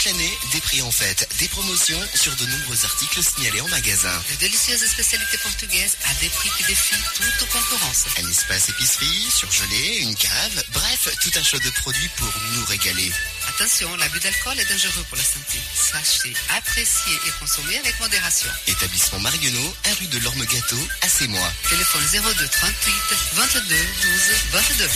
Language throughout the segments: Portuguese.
année, des prix en fête, des promotions sur de nombreux articles signalés en magasin. De délicieuses spécialités portugaises à des prix qui défient toute concurrence. Un espace épicerie, surgelé, une cave, bref, tout un choix de produits pour nous régaler. Attention, l'abus d'alcool est dangereux pour la santé. Sachez apprécier et consommer avec modération. Établissement Marionneau, 1 rue de l'Orme-Gâteau, à Sémois. Téléphone 02 38 22 12 22.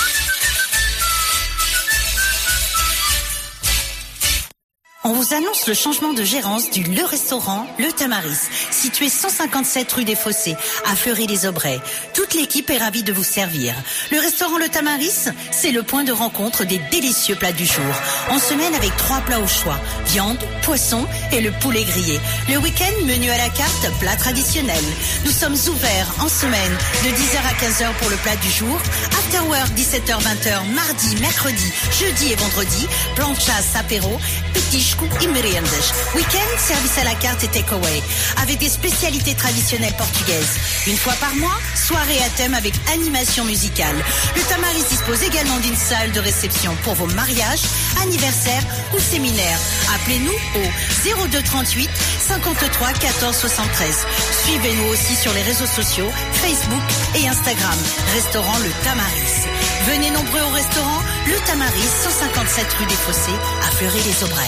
On vous annonce le changement de gérance du Le Restaurant Le Tamaris, situé 157 rue des Fossés, à Fleury-les-Aubrais. Toute l'équipe est ravie de vous servir. Le Restaurant Le Tamaris, c'est le point de rencontre des délicieux plats du jour. En semaine avec 3 plats au choix, viande, poisson et le poulet grillé. Le week-end, menu à la carte, plat traditionnel. Nous sommes ouverts en semaine de 10h à 15h pour le plat du jour. After work, 17h-20h, mardi, mercredi, jeudi et vendredi. Plan de chasse, apéro, petisco et meriendas. Week-end, service à la carte et takeaway. Avec des spécialités traditionnelles portugaises. Une fois par mois, soirée à thème avec animation musicale. Le Tamaris dispose également d'une salle de réception pour vos mariages, anniversaires ou séminaires. Appelez-nous au 02 38 53 14 73. Suivez-nous aussi sur les réseaux sociaux, Facebook et Instagram. Restaurant Le Tamaris. Venez nombreux au restaurant Le Tamaris, 157 rue des Fossés, à Fleury-les-Aubrais.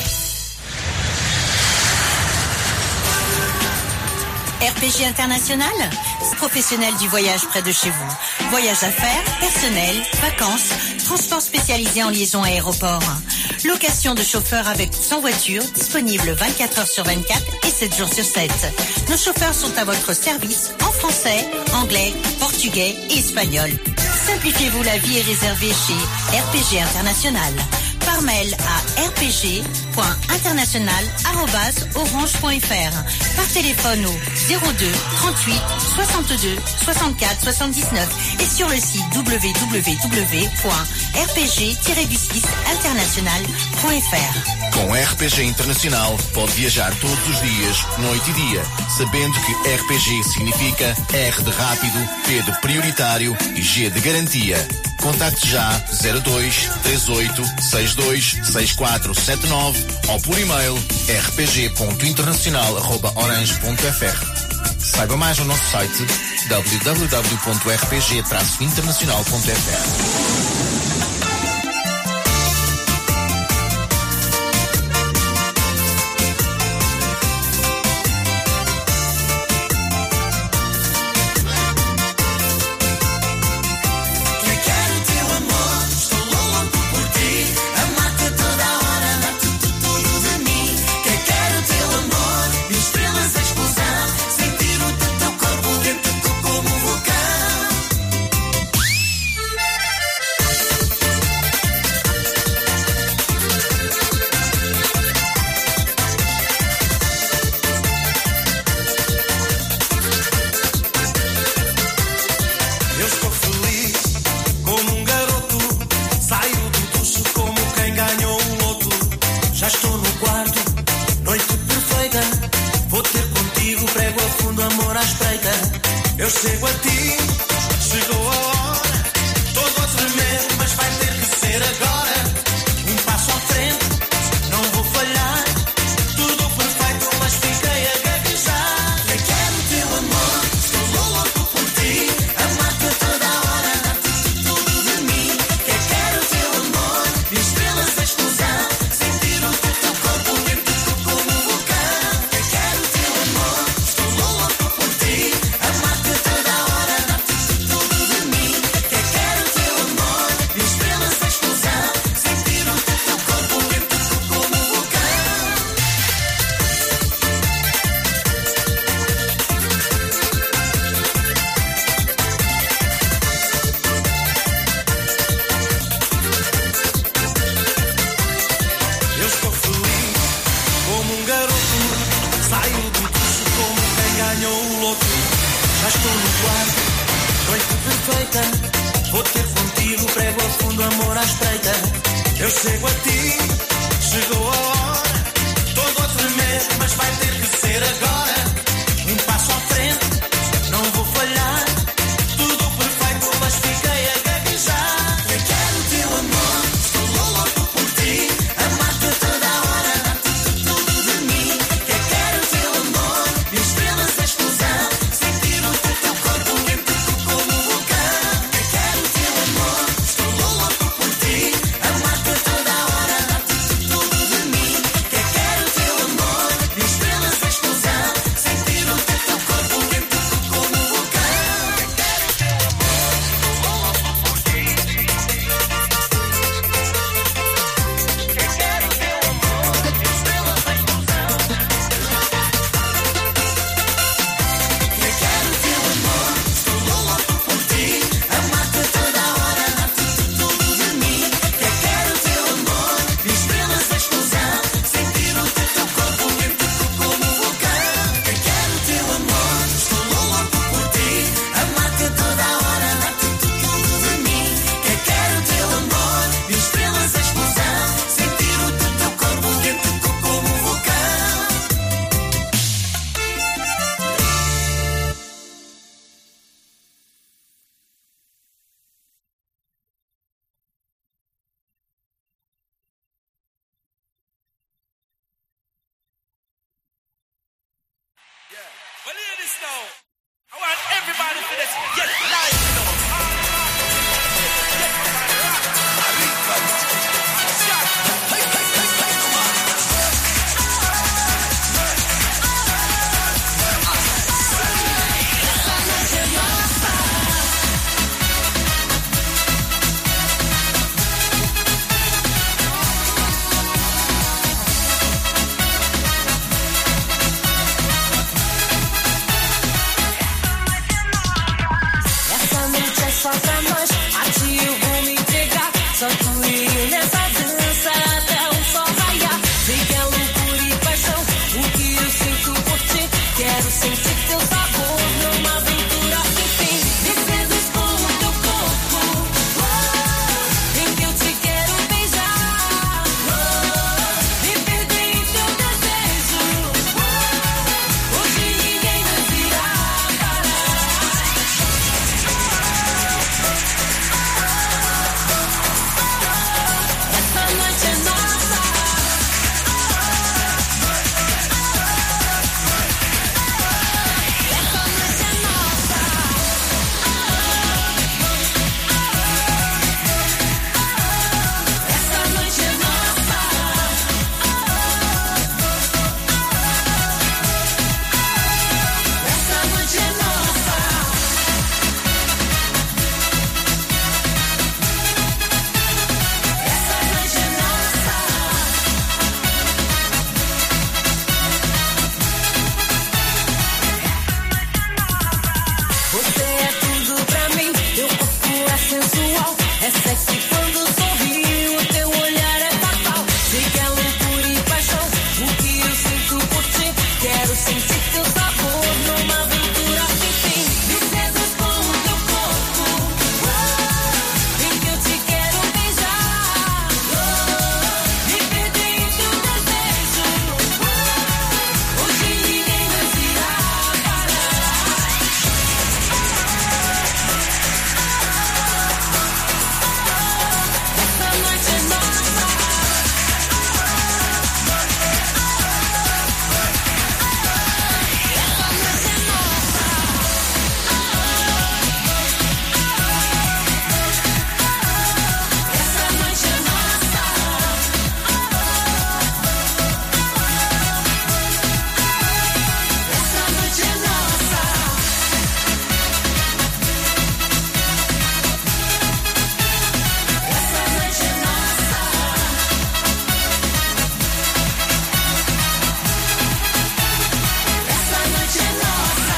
RPG International, professionnel du voyage près de chez vous. Voyage d'affaires, personnel, vacances, transport spécialisé en liaison aéroport. Location de chauffeurs avec sans voiture, disponible 24 heures sur 24 et 7 jours sur 7. Nos chauffeurs sont à votre service en français, anglais, portugais et espagnol. Simplifiez-vous la vie et réservez chez RPG International. Par mail à rpg.international@orange.fr. Par téléphone au 02 38 62 64 79 et sur le site www.rpg-international.fr. Com RPG Internacional pode viajar todos os dias, noite e dia, sabendo que RPG significa R de rápido, P de prioritário e G de garantia. Contacte já 02 38 62 6479 ou por e-mail rpg.internacional@orange.fr. Saiba mais no nosso site www.rpg-internacional.fr. Well, hear this now. I want everybody for this. Get live, you know. Get somebody rock. Só pra nós, a ti eu vou me entregar. Só tu e eu nessa dança até o sol raiar. Sei que é loucura e paixão, o que eu sinto por ti. Quero sentir teu sabor numa aventura sem fim. Me seduz com o teu corpo, em que eu te quero beijar. Me perdi em teu desejo, hoje ninguém nos irá parar. Essa noite é nossa. Essa noite é nossa. Essa noite é nossa. Essa noite é nossa. Essa noite é nossa. Você é tudo pra mim, teu corpo é sensual, é sexy quando sorri, o teu olhar é fatal. Sei que é loucura e paixão, o que eu sinto por ti. Quero sentir teu sabor numa aventura sem fim. Me seduz com o teu corpo, em que eu te quero beijar. Me perdi em teu desejo, hoje ninguém nos irá parar. Essa noite é nossa. Essa noite é nossa. Essa noite é nossa. Essa noite é nossa. Essa noite é nossa. Essa noite é nossa.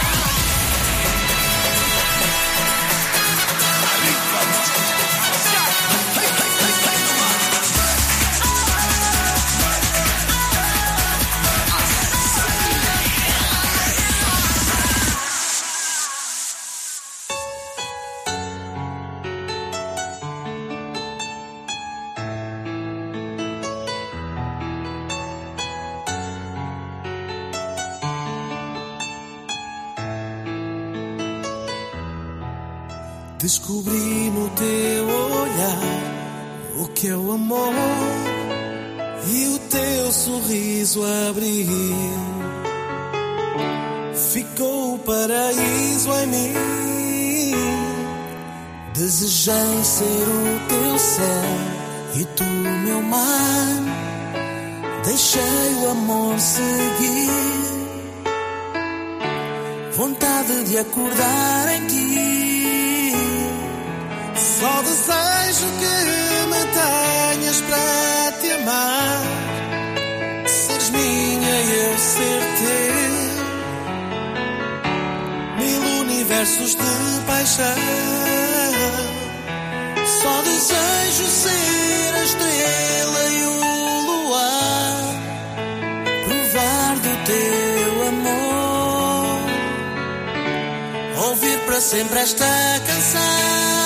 Descobri no teu olhar o que é o amor e o teu sorriso abriu. Ficou o paraíso em mim. Desejei ser o teu céu e tu meu mar. Deixei o amor seguir. Vontade de acordar em ti. Só desejo que me tenhas para te amar. Seres minha e eu ser teu. 1000 universos de paixão. Só desejo ser a estrela e o luar. Provar do teu amor. Ouvir para sempre esta canção.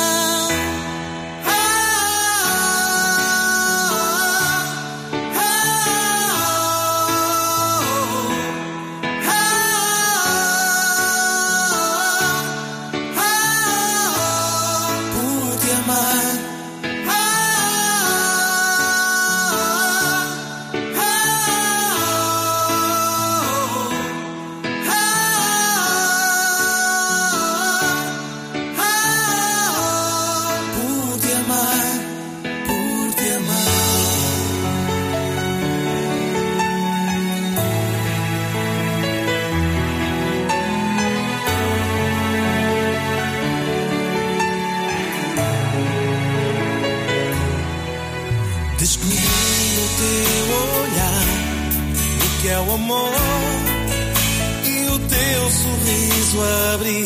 que é o amor e o teu sorriso abrir.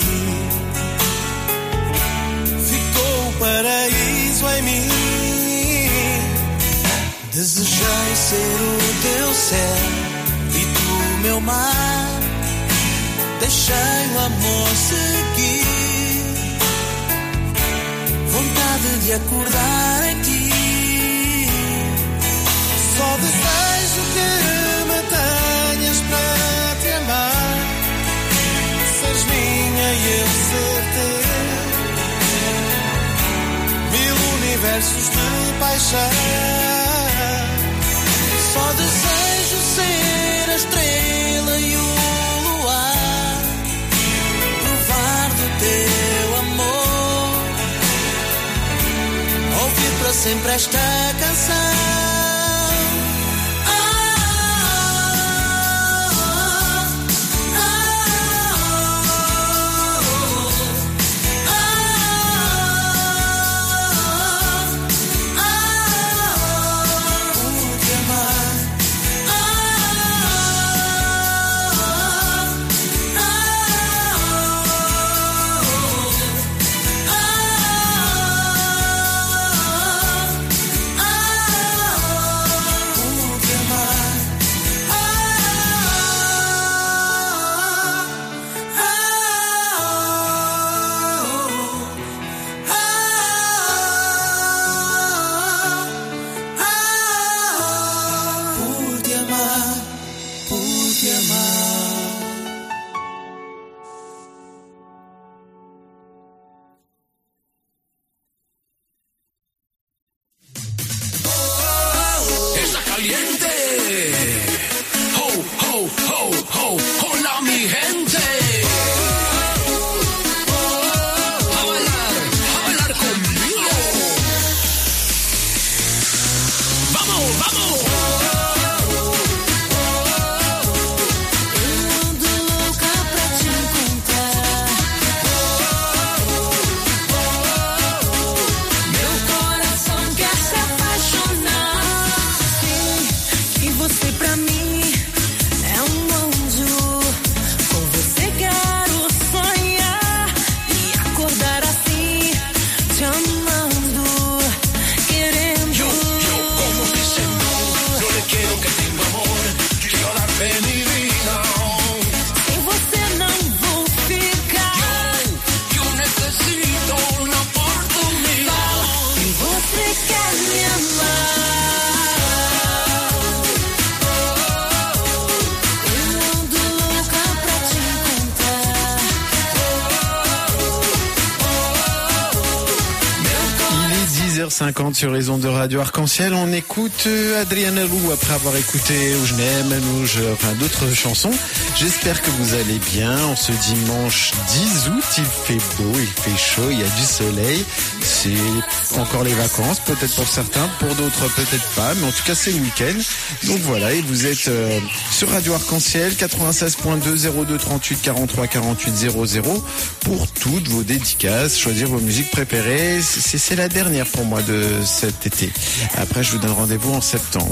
Ficou o paraíso em mim. Desejei ser o teu céu e tu meu mar. Deixei o amor seguir. Vontade de acordar em ti. Só desejo que me tenhas para te amar. Seres minha e eu ser teu. 1000 universos de paixão. Só desejo ser a estrela e o luar. Provar do teu amor. Ouvir para sempre esta canção. Sur les ondes de Radio Arc-en-Ciel, on écoute Adriana Lou après avoir écouté Où je n'aime, enfin d'autres chansons. J'espère que vous allez bien. En ce dimanche 10 août, il fait beau, il fait chaud, il y a du soleil. C'est encore les vacances, peut-être pour certains, pour d'autres peut-être pas, mais en tout cas c'est le week-end. Donc voilà, et vous êtes sur Radio Arc-en-Ciel 96.2 02 38 43 48 00 pour toutes vos dédicaces, choisir vos musiques préférées. C'est la dernière pour moi de cet été. Après, je vous donne rendez-vous en septembre.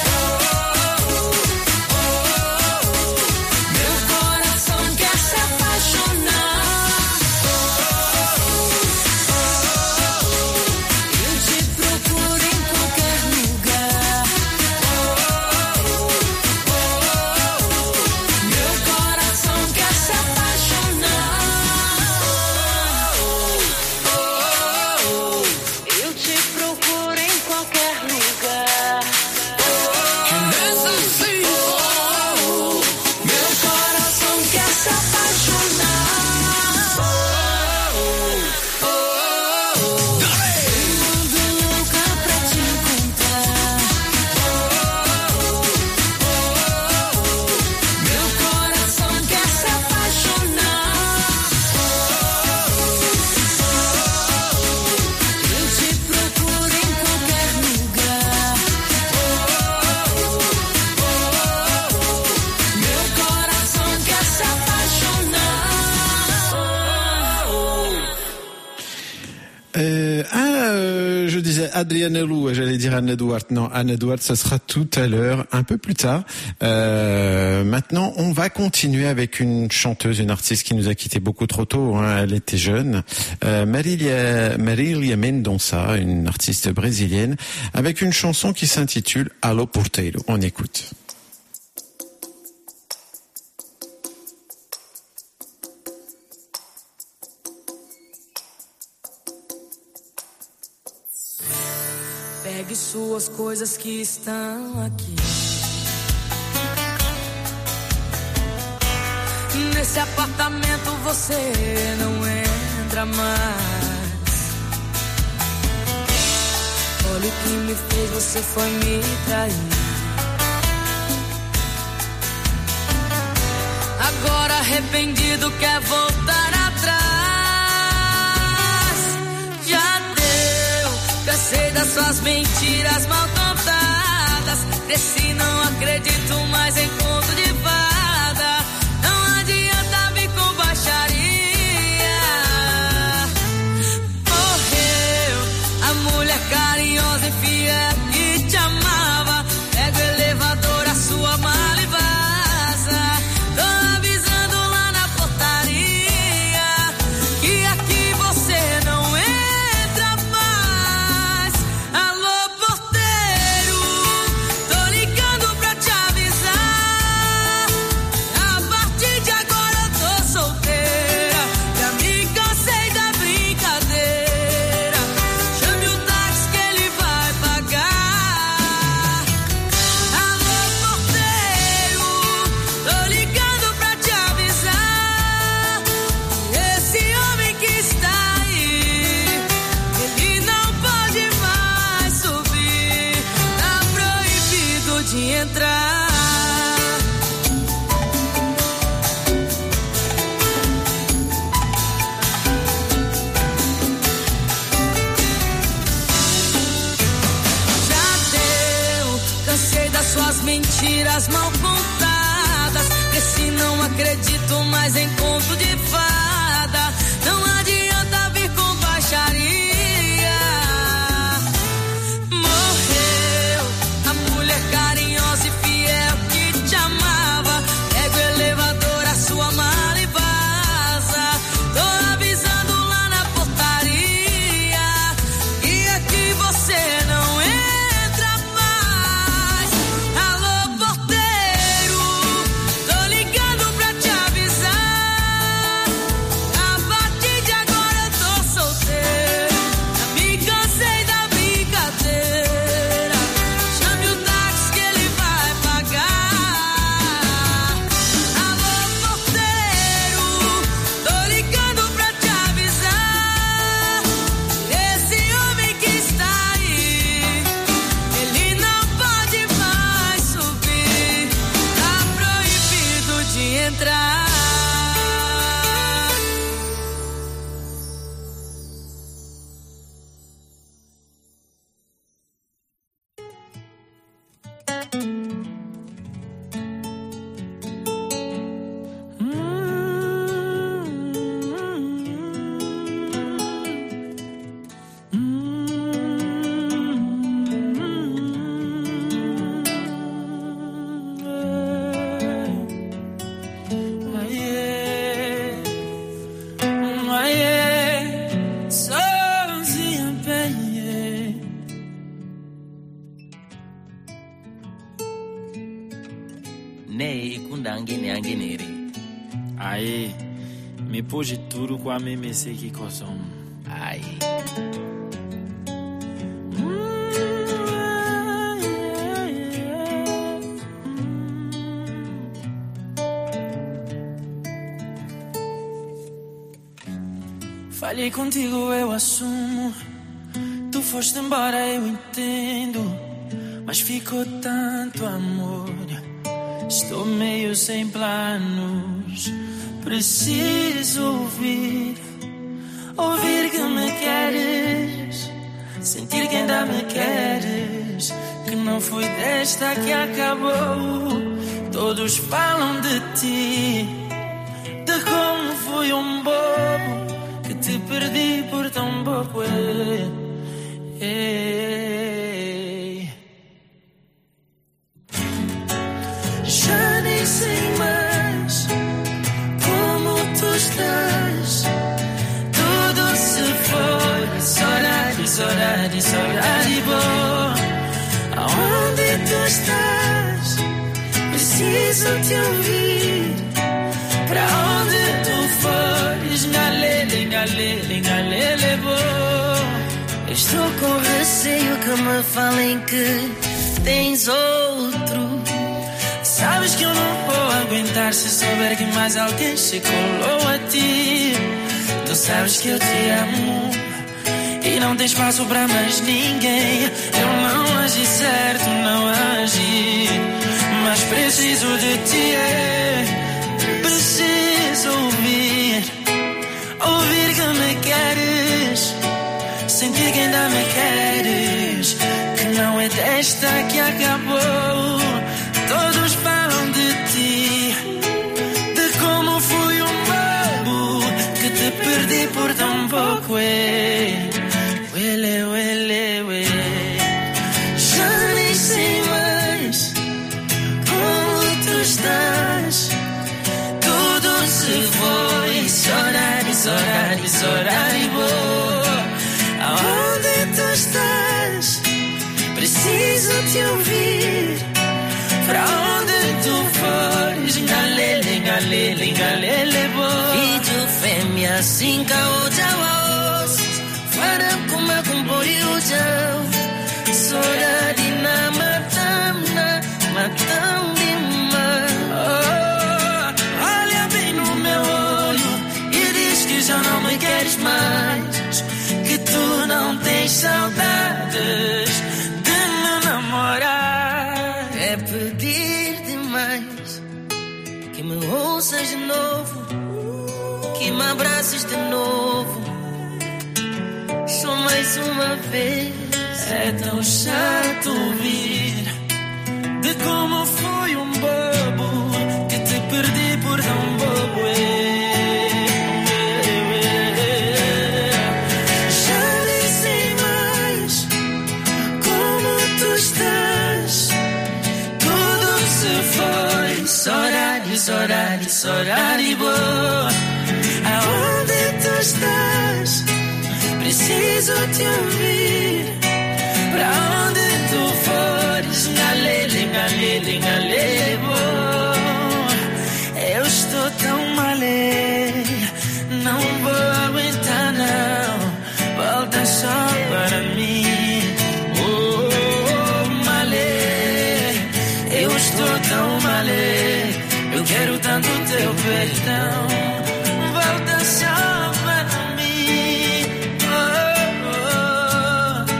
Meu coração quer se apaixonar. je disais Adriana Lou, j'allais dire Anna Duarte. Non, Anna Duarte, ça sera tout à l'heure, un peu plus tard. Maintenant, on va continuer avec une chanteuse, une artiste qui nous a quitté beaucoup trop tôt. Hein. Elle était jeune. Marília Mendonça, une artiste brésilienne, avec une chanson qui s'intitule Alô Porteiro. On écoute. Pegue suas coisas que estão aqui. Nesse apartamento você não entra mais. Olha o que me fez, você foi me trair. Agora arrependido quer voltar atrás. Já deu, cansei das suas mentiras mal contadas. Cresci, não acredito mais em conto de fada. Não adianta vir com baixaria. Morreu a mulher carinhosa e fiel que te amava. Pega o elevador, a sua mala e vaza. Tô avisando lá na portaria que aqui você não entra mais. Alô, porteiro, tô ligando pra te avisar. A partir de agora eu tô solteira. Já me cansei da brincadeira. Chame o táxi que ele vai pagar. Alô, porteiro, tô ligando pra te avisar. Esse homem que está aí, ele não pode mais subir. Tá proibido de entrar. Já deu, cansei das suas mentiras mal contadas. Cresci, não acredito mais em conto de fada. Não adianta vir com baixaria. Morreu a mulher carinhosa e fiel que te amava. Pega o elevador, a sua mala e vaza. Tô avisando lá na portaria e aqui você não entra mais. Alô, porteiro, tô ligando pra te avisar. A partir de agora eu tô solteiro. Já me cansei da brincadeira. Chame o táxi que ele vai pagar. Alô, porteiro, tô ligando pra te avisar. Esse homem que está aí, ele não pode mais subir. Tá proibido de entrar. Aye, me pôde tudo com a memece que cosom. Aye. Falhei contigo, eu assumo. Tu foste embora, eu entendo. Mas ficou tanto amor. Estou meio sem planos. Preciso ouvir que me queres. Sentir que ainda me queres. Que não foi desta que acabou. Todos falam de ti, de como fui um bobo, que te perdi por tão pouco. preciso te ouvir. Pra onde tu fores, galele, galele, galele, vou. Estou com receio que me falem que tens outro. Sabes que eu não vou aguentar se souber que mais alguém se colou a ti. Tu sabes que eu te amo e não tem espaço pra mais ninguém. Eu não agi certo, não agi, mas preciso de ti, preciso ouvir, ouvir que me queres, sentir que ainda me queres, que não é desta que acabou. Todos falam de ti, de como fui um bobo, que te perdi por tão pouco, Uele, uele, uele. Já nem sei mais como tu estás. Tudo se foi, sorar, e vou. Aonde tu estás? Preciso te ouvir. Pra onde tu fores, galele, galele, galele, vou. Vídeo fêmea, cinca o jawas. Farang kuma kumpori ujau. Soradina matam demais. Olha bem no meu olho e diz que já não me queres mais, que tu não tens saudades de me namorar. É pedir demais que me ouças de novo, que me abraces de novo, só mais uma vez. É tão chato ouvir de como fui um bobo, que te perdi por tão bobo. Já nem sei mais como tu estás. Tudo se foi, sorar e vou. Aonde tu estás? Preciso te ouvir. Pra onde tu fores, galele, galele, galele, vou. Eu estou tão malê, não vou aguentar não. Volta só para mim. Oh, malê, eu estou tão malê. Eu quero tanto teu perdão. Volta só para mim. Oh, oh.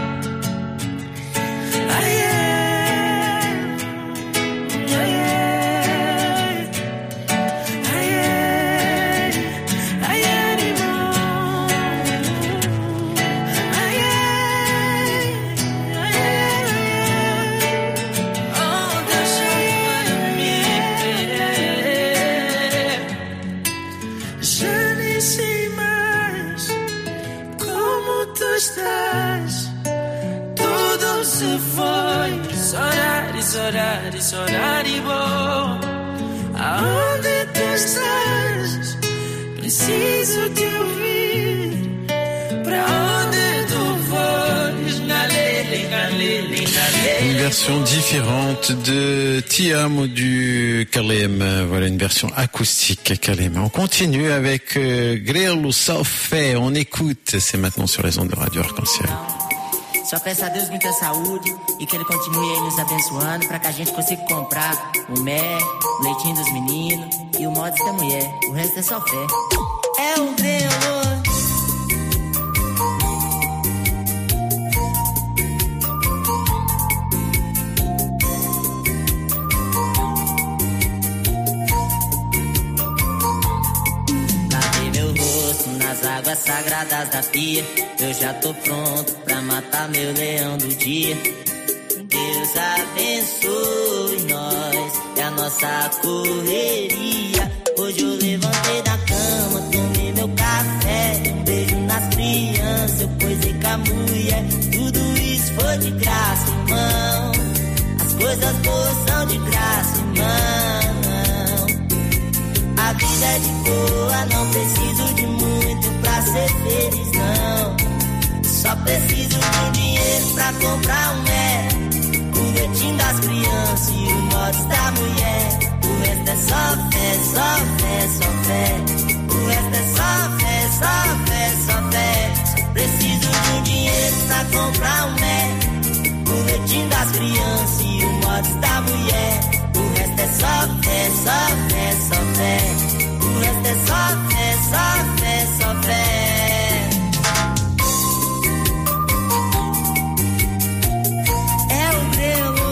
Ai, ai, ai, ai, ai, animal. Ai, ai, ai, volta só para mim. Já nem sei mais como tu estás. Tudo se foi, sorar e vou. Aonde tu estás? Preciso te ouvir. Pra onde tu fores, galele, galele, galele. Une version différente de Ti Amo du Kalem. Voilà une version acoustique Kalem. On continue avec Grelo Salfé. On écoute. C'est maintenant sur les ondes de Radio Arc-en-Ciel. Só peço a Deus muita saúde e que Ele continue aí nos abençoando pra que a gente consiga comprar o mel, o leitinho dos meninos e o mods da mulher. O resto é só fé. É o Grelo. Lavei meu rosto nas águas sagradas da pia. Eu já tô pronto pra matar meu leão do dia. Deus abençoe nós, é a nossa correria. Hoje eu levantei da cama, tomei meu café, um beijo nas crianças, eu posei com a mulher. Tudo isso foi de graça, irmão. As coisas boas são de graça, irmão. A vida é de boa, não preciso de muito pra ser feliz, não. Só preciso de dinheiro pra comprar um mel, o leitinho das crianças e o mods da mulher. O resto só fé, só fé, só fé. O resto é só fé, só fé, só fé. Só preciso de um dinheiro pra comprar um Mac, o leitinho das crianças e o mods da mulher. O resto é só fé, só fé, só fé. O resto é só fé, só fé, só fé. É o grelo.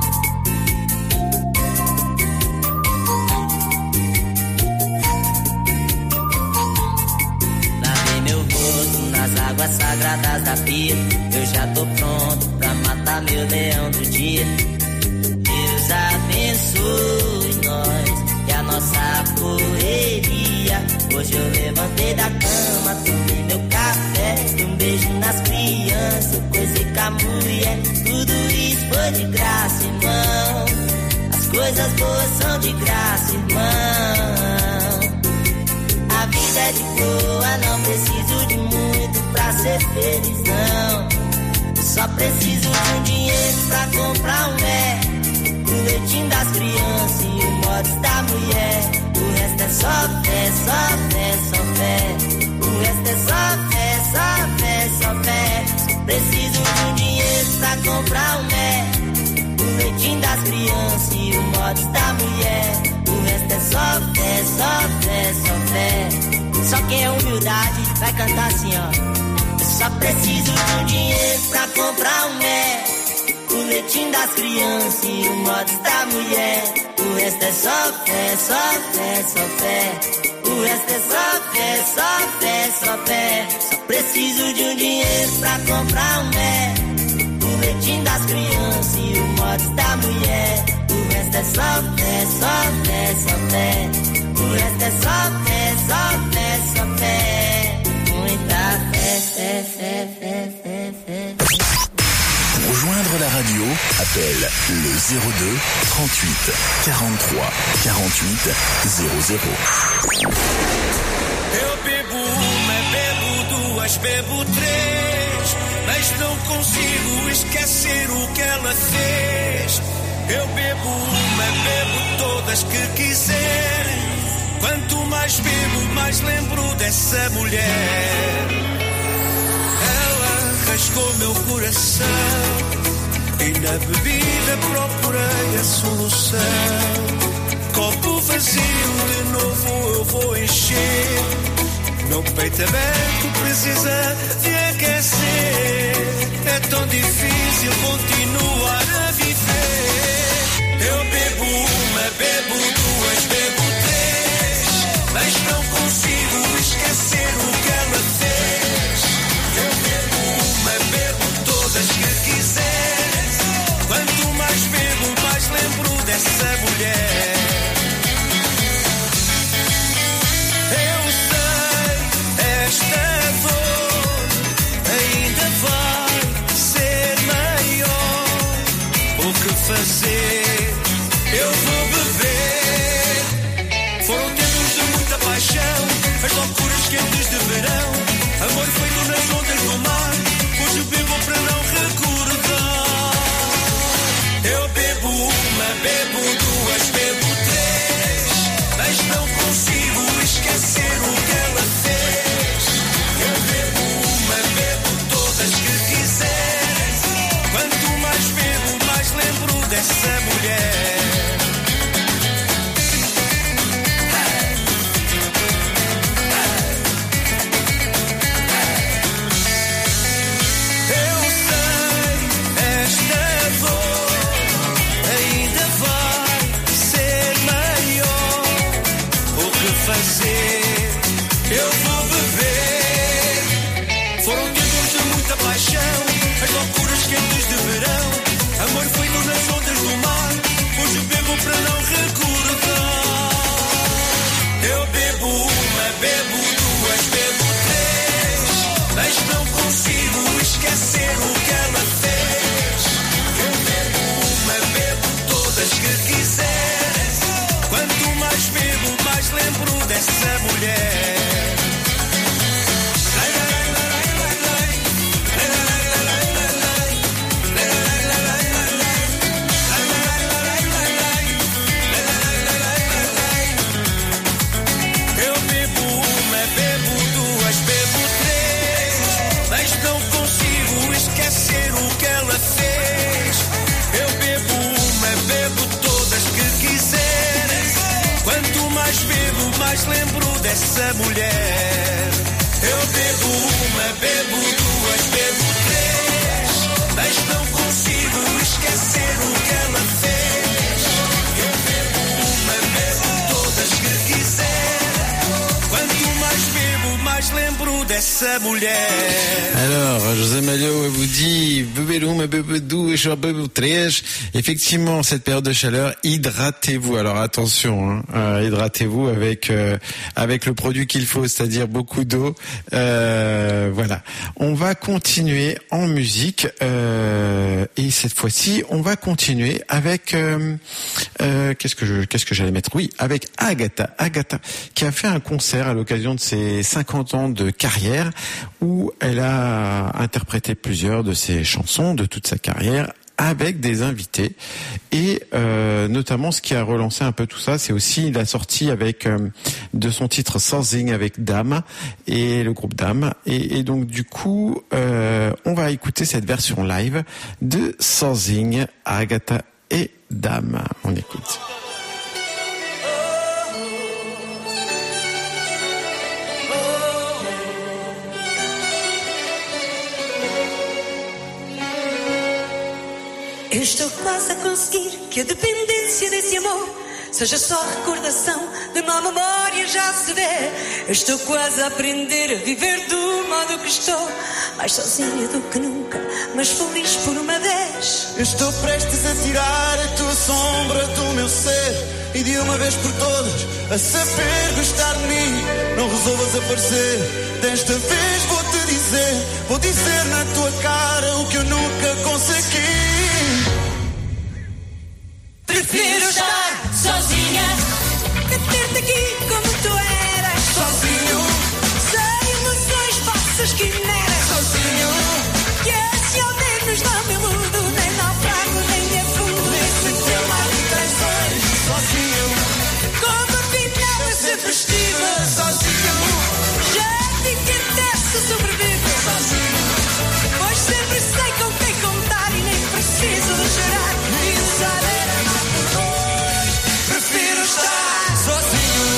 Lavei meu rosto nas águas sagradas da pia. Eu já tô pronto pra matar meu leão do dia. Deus abençoe nós e a nossa correria. Hoje eu levantei da cama, tomei meu café, dei um beijo nas crianças, eu coisei com a mulher. Tudo isso foi de graça, irmão. As coisas boas são de graça, irmão. A vida é de boa, não preciso de muito pra ser feliz, não. Eu só preciso de um dinheiro pra comprar um Mac, o leitinho das crianças e o mods da mulher. O resto é só fé, só fé, só fé. O resto é só fé, só fé, só fé. Só preciso de um dinheiro pra comprar um Mac, o leitinho das crianças e o mods da mulher. O resto é só fé, só fé, só fé. Só quem é humildade vai cantar assim, ó. Eu só preciso de um dinheiro pra comprar um Mac, o leitinho das crianças e o mods da mulher. O resto é só fé, só fé, só fé. O resto é só fé, só fé, só fé. Só preciso de um dinheiro pra comprar um Mac, o leitinho das crianças e o mods da mulher. O resto é só fé, só fé, só fé. O resto é só fé, só fé, só fé. Muita fé, fé, fé, fé, fé, fé. Pour rejoindre la radio, appelle le 02 38 43 48 00. Eu bebo uma, bebo duas, bebo três, mas não consigo esquecer o que ela fez. Eu bebo uma, bebo todas que quiser. Quanto mais bebo, mais lembro dessa mulher. Ela rasgou meu coração e na bebida procurei a solução. Copo vazio, de novo eu vou encher. Meu peito aberto precisa de aquecer. É tão difícil continuar a viver. Eu bebo uma, bebo duas, bebo três, mas não consigo esquecer o que ela fez. Eu bebo uma, bebo todas que quiser. Quanto mais bebo, mais lembro dessa mulher. Eu sei, esta dor ainda vai ser maior. O que fazer? Eu vou beber. Foram tempos de muita paixão, as loucuras quentes de verão, amor feito nas ondas do mar. Hoje bebo para não recordar. Eu bebo uma, bebo duas, bebo três, mas não consigo esquecer o que ela fez. Eu bebo uma, bebo todas que quiser. Quanto mais bebo, mais lembro dessa mulher. Eu vou beber. Foram tempos de muita paixão, as loucuras quentes de verão, amor feito nas ondas do mar. Hoje bebo para não recordar. Eu bebo uma, bebo duas, bebo três, mas não consigo esquecer o que ela fez. Eu bebo uma, bebo todas que quiser. Quanto mais bebo, mais lembro dessa mulher. dessa mulher. Eu bebo uma, bebo duas, bebo três, mas não consigo esquecer o que ela fez. Eu bebo uma, bebo todas que quiser. Quanto mais bebo, mais lembro dessa mulher. Alors, José Malio vous dit Bebelum, Bebedou, Bebedou 13. Effectivement, cette période de chaleur, hydratez-vous. Alors attention, hydratez-vous avec le produit qu'il faut, c'est-à-dire beaucoup d'eau. Voilà. On va continuer en musique et cette fois-ci, on va continuer avec qu'est-ce que j'allais mettre? Oui, avec Agatha qui a fait un concert à l'occasion de ses 50 ans de carrière où elle a interprété plusieurs de ses chansons de toute sa carrière avec des invités et notamment ce qui a relancé un peu tout ça, c'est aussi la sortie avec de son titre Sozinho avec Dame et le groupe Dame et donc du coup on va écouter cette version live de Sozinho, Agatha et Dame. On écoute. Eu estou quase a conseguir que a dependência desse amor seja só recordação de uma memória já se vê. Eu estou quase a aprender a viver do modo que estou, mais sozinha do que nunca, mas feliz por uma vez. Eu estou prestes a tirar a tua sombra do meu ser e de uma vez por todas a saber gostar de mim. Não resolvas aparecer, desta vez vou dizer na tua cara o que eu nunca consegui. Prefiro estar sozinha, ter-te aqui como tu eras. Sozinho, sem ilusões falsas que neras. Sozinho, que assim ao menos não me iludo, nem naufrago, nem me afundo nesse teu mar de traições. Sozinho, como afinal esse vestido. Sozinho, já digo até se sobrevive. Sozinho, pois sempre sei com quem contar e nem preciso de chorar e de saber. Prefiro estar sozinho.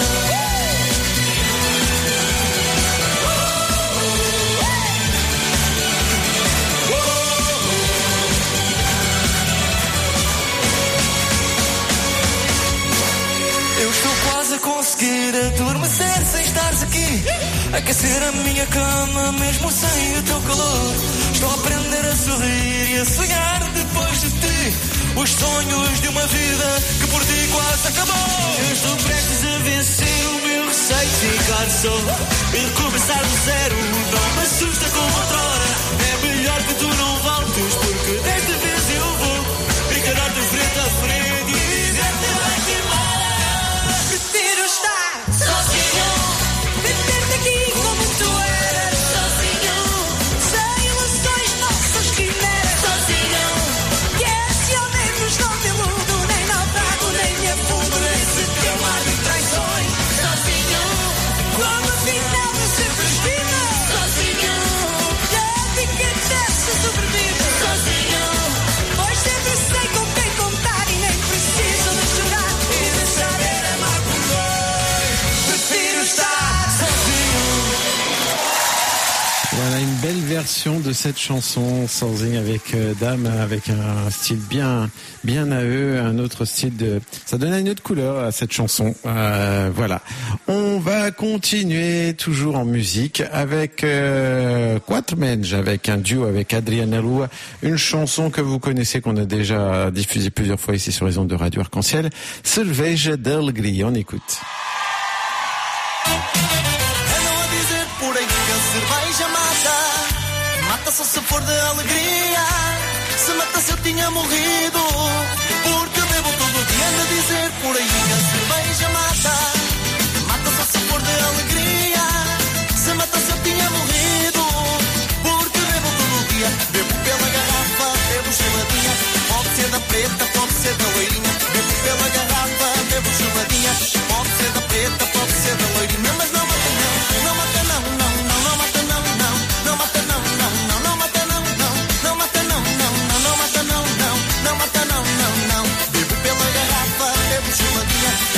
Eu estou quase a conseguir adormecer sem estares aqui, aquecer a minha cama mesmo sem o teu calor. Estou a aprender a sorrir e a sonhar depois de ti os sonhos de uma vida que por ti quase acabou. Eu estou prestes a vencer o meu receio de ficar só e recomeçar do zero. Não me assusta como outrora, é melhor que tu não voltes, porque desta vez eu vou encarar-te frente a frente e dizer-te vai te embora. Prefiro estar sozinho, ter-te aqui como tu eras. sozinho, sem ilusões falsas que neras. sozinho, que assim ao menos não me iludo, nem naufrago, nem me afundo nesse teu mar de traições. sozinho, Como afinal eu sempre estive. sozinho, já digo até se sobrevive. sozinho, Pois sempre sei com quem contar e nem preciso de chorar e de saber amar por dois. Prefiro estar sozinho. Voilà une belle version de cette chanson Sozinho avec Dame, avec un style bien à eux, un autre style de. Ça donne une autre couleur à cette chanson. Voilà. On va continuer toujours en musique avec Quattro Menj, avec un duo avec Adriana Lua, une chanson que vous connaissez, qu'on a déjà diffusée plusieurs fois ici sur les ondes de Radio Arc-en-Ciel. Cerveja de Alegria. On écoute. Andam a dizer por aí que a cerveja mata só se for de alegria. Se mata se eu tinha morrido, porque bebo todo dia. Anda a dizer por aí que a cerveja mata só se for de alegria. Se mata se eu tinha morrido, porque bebo todo dia. Bebo pela garrafa, bebo geladinha, pode ser da preta, pode ser da loirinha. Bebo pela garrafa, bebo geladinha, pode ser da preta, pode ser da loirinha. Mas não mata não, não mata não, não, não, não mata não, não, não mata não, não, não, não mata não, não, não mata não, não, não, não mata não, não, não mata não, não, não. Bebo pela garrafa, bebo geladinha,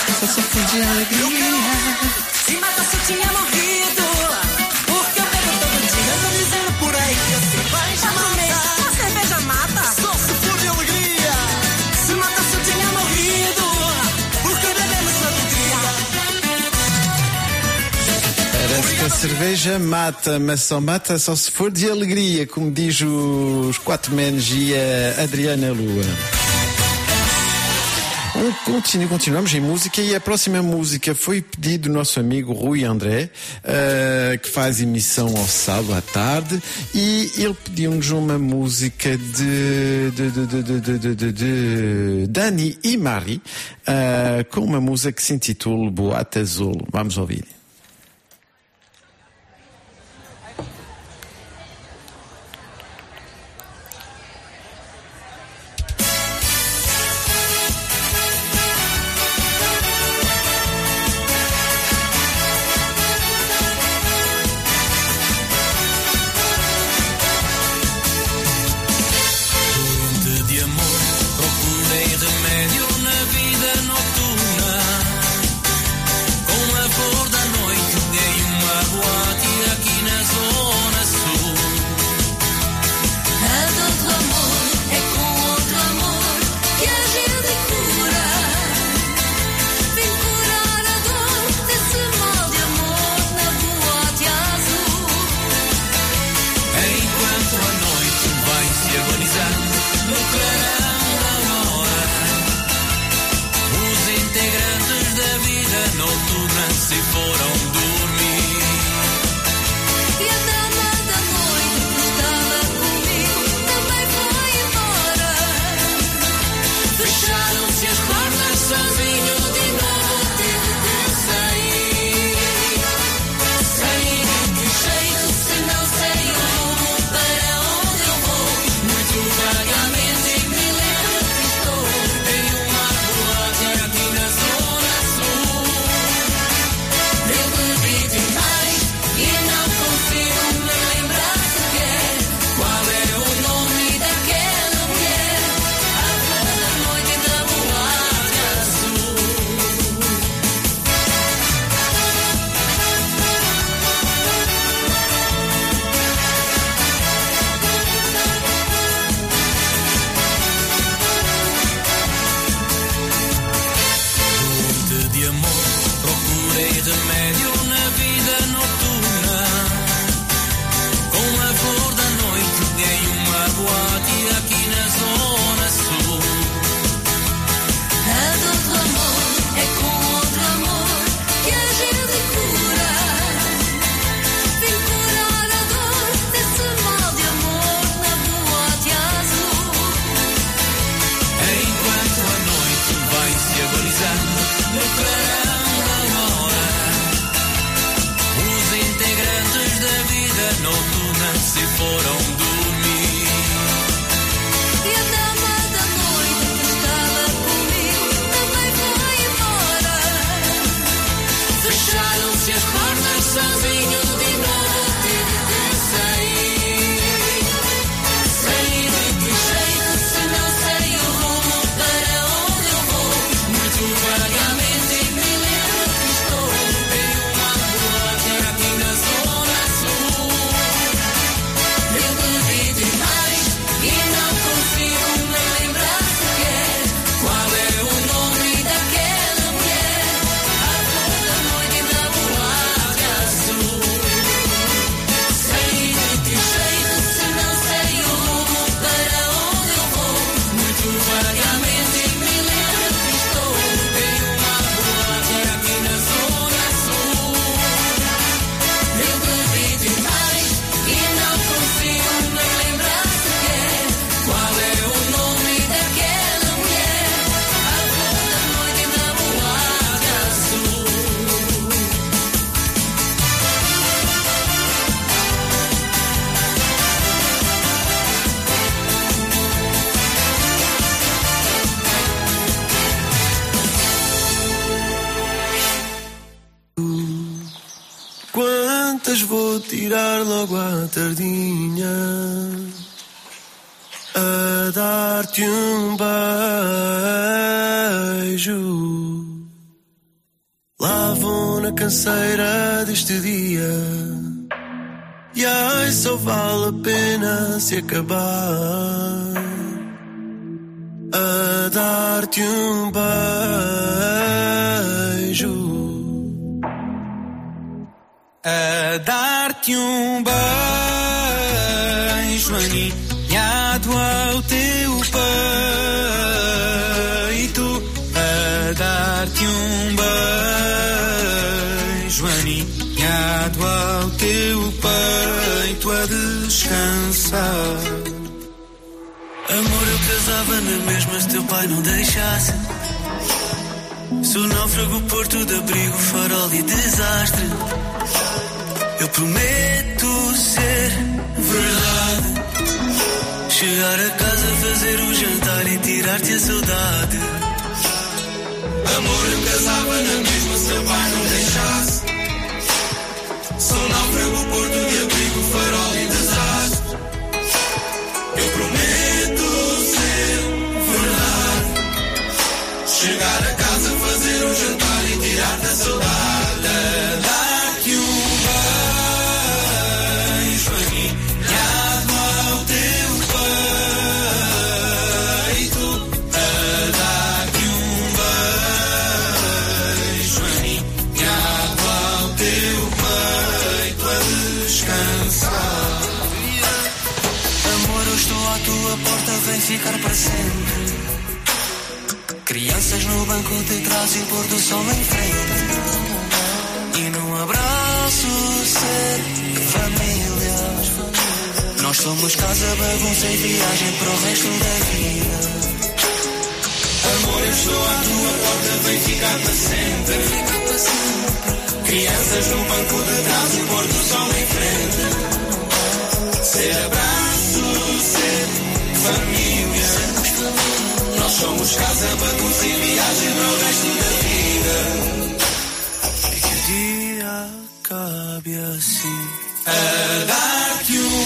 só se for de alegria. Se mata se eu tinha morrido, porque eu bebo todo dia. Tô dizendo por aí que a cerveja mata. A cerveja mata? Só se for de alegria. Se mata se eu tinha morrido, porque bebemos todo dia. Parece que a cerveja mata, mas só mata só se for de alegria, como diz os Quatro Menos e a Adriana Lua. Continuamos em música e a próxima música foi pedido do nosso amigo Rui André, que faz emissão ao sábado à tarde, e ele pediu-nos uma música de Dani e Mari, com uma música que se intitula Boate Azul. Vamos ouvir. Vou tirar logo à tardinha a dar-te um beijo Lá vou na canseira deste dia. E ai, só vale a pena se acabar a dar-te um beijo, a dar-te um beijo aninhado ao teu peito, a dar-te um beijo aninhado ao teu peito, a descansar. Amor, eu casava na mesma se teu pai não deixasse. Sou náufrago, porto de abrigo, farol e desastre. Eu prometo ser verdade, chegar a casa, fazer o jantar e tirar-te a saudade. Amor, eu casava na mesma se teu pai não deixasse. Sou náufrago, porto de abrigo, farol e desastre. Eu prometo ser verdade, chegar a casa, fazer um jantar e tirar-te a saudade. Dar-te um beijo aninhado ao teu peito, a dar-te um beijo aninhado ao teu peito, a descansar. Amor, eu estou à tua porta, vem ficar para sempre. Crianças no banco de trás e o pôr do sol em frente. E num abraço ser família. Nós somos casa, bagunça e viagem para o resto da vida. Amor, eu estou à tua porta, vem ficar para sempre. Crianças no banco de trás e o pôr do sol em frente. Ser abraço, ser família. Nós somos casa, bagunça e viagem para o resto da vida. E que o dia acabe assim, a dar-te um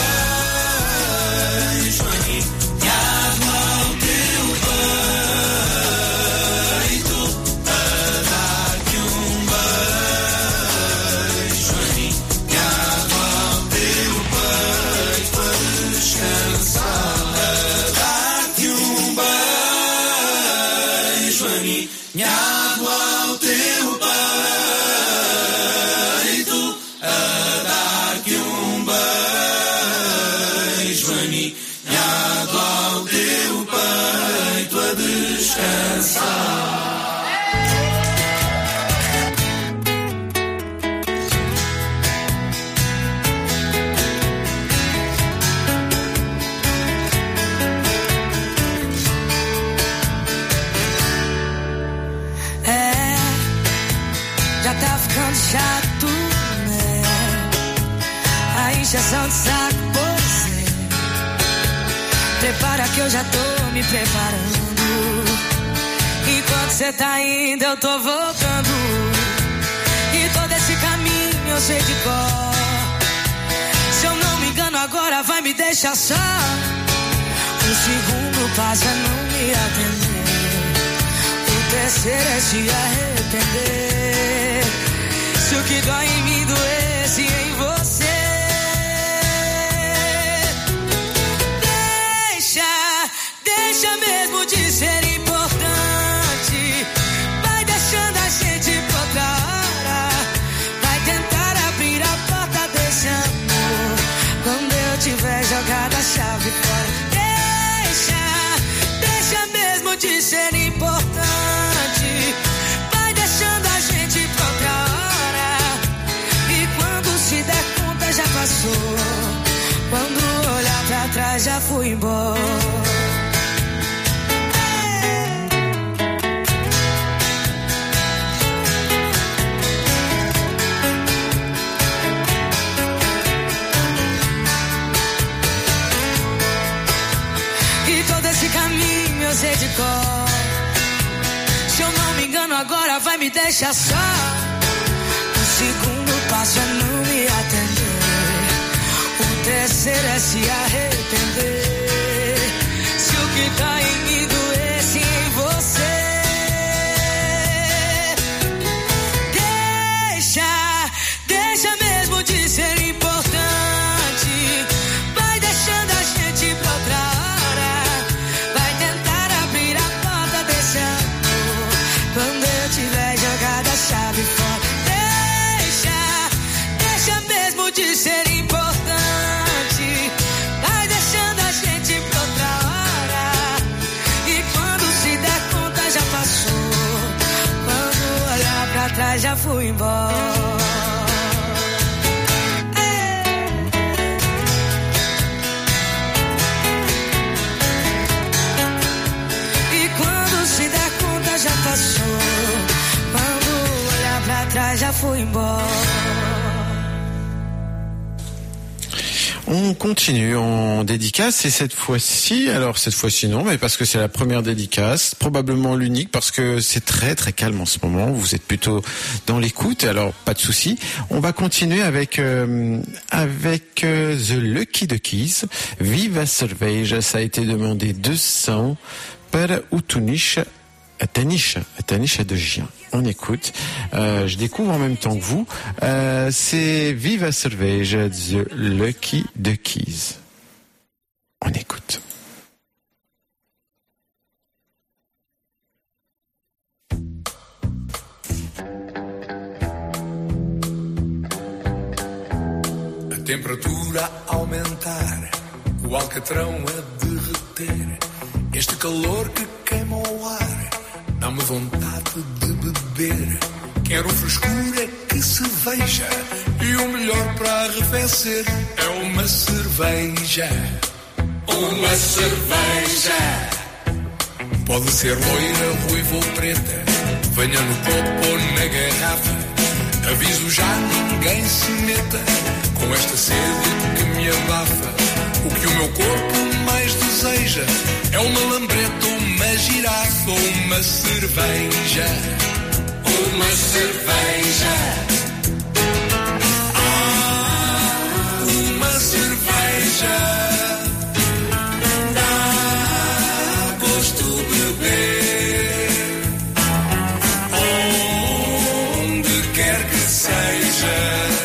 beijo aninhado ao teu peito, a dar-te um beijo aninhado ao teu peito, a descansar. Aninhado ao teu peito, a dar-te um beijo aninhado ao teu peito, a descansar. Chato, né? A injeção de saco, você prepara que eu já tô me preparando. Enquanto cê tá indo, eu tô voltando. E todo esse caminho eu sei de cor. Se eu não me engano, agora vai me deixar só. O segundo passo é não me atender. O terceiro é se arrepender. Se o que dói em mim doesse em você, deixa mesmo de ser importante. Vai deixando a gente pra outra hora. Vai tentar abrir a porta desse amor quando eu tiver jogado a chave fora. Deixa mesmo de ser importante. Vai deixando a gente pra outra hora. Se der conta já passou. Quando olhar pra trás já fui embora. E todo esse caminho eu sei de cor. Se eu não me engano agora vai me deixar só. O segundo passo é não me atender. O terceiro é se arrepender. Se o que tá em mim doesse em você, trás já fui embora. Já passou, quando olhar pra trás já fui embora. On continue en dédicace et cette fois-ci non, mais parce que c'est la première dédicace, probablement l'unique parce que c'est très très calme en ce moment, vous êtes plutôt dans l'écoute, alors pas de souci. On va continuer avec The Lucky Duckies, Viva Cerveja, ça a été demandé 200 para o Tanisha de Gien. On écoute. Je découvre en même temps que vous. C'est Viva Cerveja The Lucky Duckies. On écoute. A temperatura a aumentar, o alcatrão a derreter. Este calor que queima o ar dá-me vontade de beber. Quero frescura que se veja, e o melhor para arrefecer é uma cerveja. Uma cerveja. Pode ser loira, ruiva ou preta, venha no copo ou na garrafa. Aviso já, ninguém se meta com esta sede que me abafa. O que o meu corpo mais deseja é uma lambreta, uma girafa ou uma cerveja. Uma cerveja. Ah, uma cerveja. Dá gosto beber. Onde quer que seja,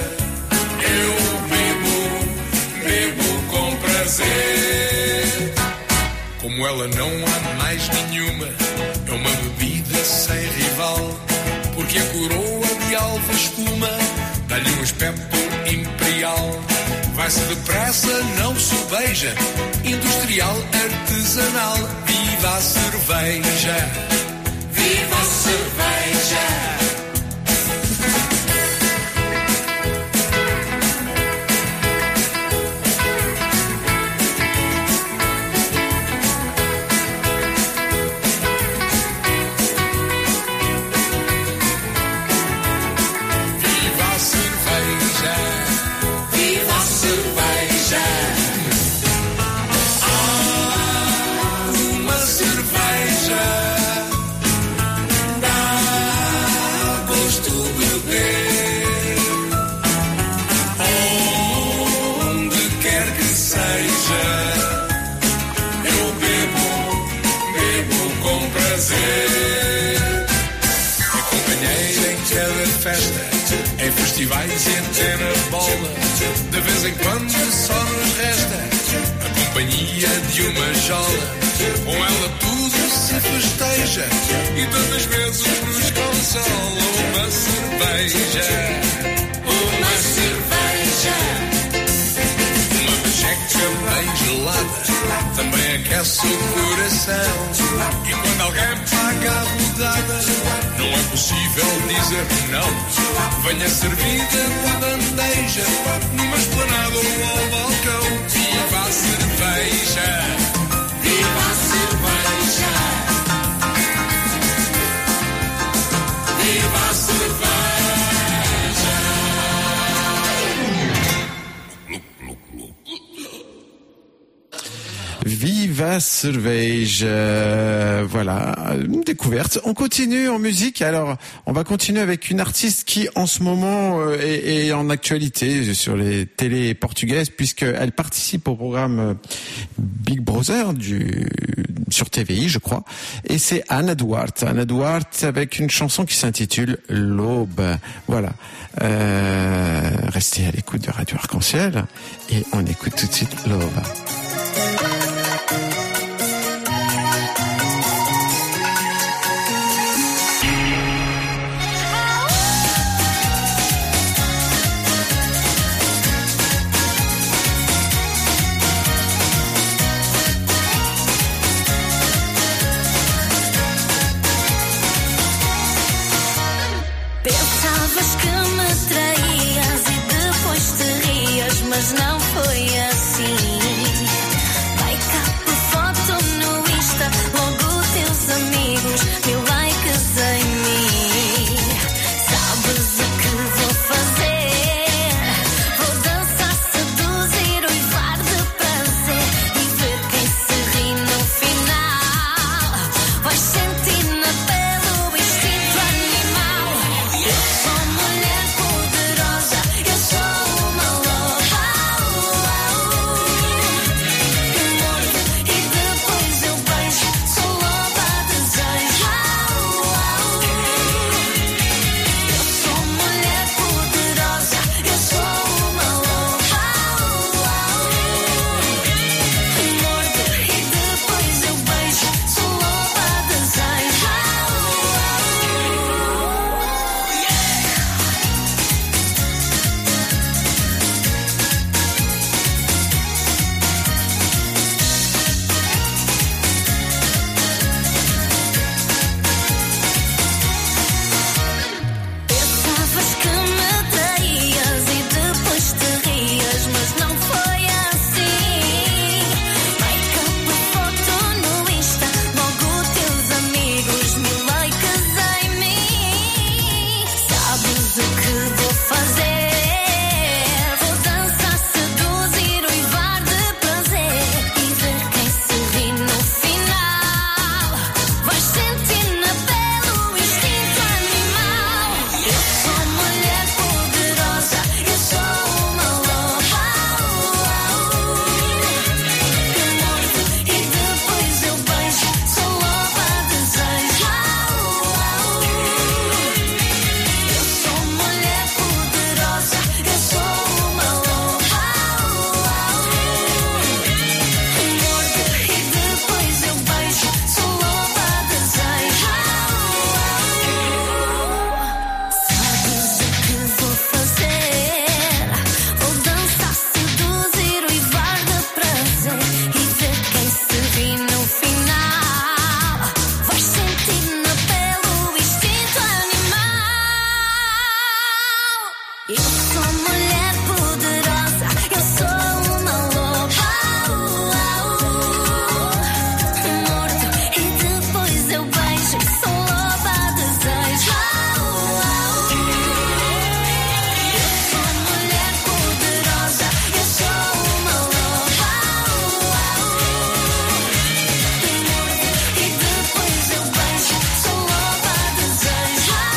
eu bebo com prazer. Como ela não há mais nenhuma, é uma bebida sem rival, porque a coroa de alva espuma dá-lhe um aspecto imperial. Vai-se depressa, não se beija, industrial, artesanal. Viva a cerveja! Viva a cerveja! Em festivais e até na bola, de vez em quando só nos resta a companhia de uma jola. Com ela tudo se festeja e tantas vezes nos consola. Uma cerveja, uma cerveja. Uma bejeca bem gelada também aquece o coração. E quando alguém paga a rodada, não é possível dizer não. Venha servida na bandeja, numa esplanada ou ao balcão. Viva a cerveja! Viva a cerveja! Viva a cerveja! Viva Cerveja, voilà, une découverte. On continue en musique. Alors, on va continuer avec une artiste qui, en ce moment, est en actualité sur les télés portugaises, puisqu'elle participe au programme Big Brother sur TVI, je crois. Et c'est Ana Duarte. Ana Duarte avec une chanson qui s'intitule L'Aube. Voilà. Restez à l'écoute de Radio Arc-en-Ciel et on écoute tout de suite L'Aube. Pensa amigos, 1000 likes em mim. Sabes o que vou fazer? Vou dançar, seduzir, uivar de prazer e ver quem se ri no final. Vais sentir na pele o instinto animal. Eu sou mulher poderosa, eu sou uma louca. Eu mordo e depois eu beijo, sou loba a desejo. Eu sou mulher poderosa, eu sou uma louca. Mordo e depois eu beijo, sou loba a desejo. Pensavas que me traías e depois te rias, mas não foi assim. Make-up, foto no Insta, logo teus amigos, 1000 likes em mim. Sabes o que vou fazer? Vou dançar, seduzir, uivar de prazer e ver quem se ri no final. Vais sentir na pele o instinto animal. Eu sou mulher poderosa, eu sou uma louca. Eu mordo e depois eu beijo, sou loba a desejo. Eu sou mulher poderosa, eu sou uma louca. Mordo e depois eu beijo, sou loba a desejo. Sabes o que vou fazer? Vou dançar, seduzir, uivar de prazer e ver quem se ri no final. Vais sentir na pele o instinto animal. Eu sou mulher poderosa, eu sou uma louca. Mordo e depois eu beijo, sou loba a desejo. Eu sou mulher poderosa, eu sou uma louca. Mordo e depois eu beijo, sou loba a desejo. Eu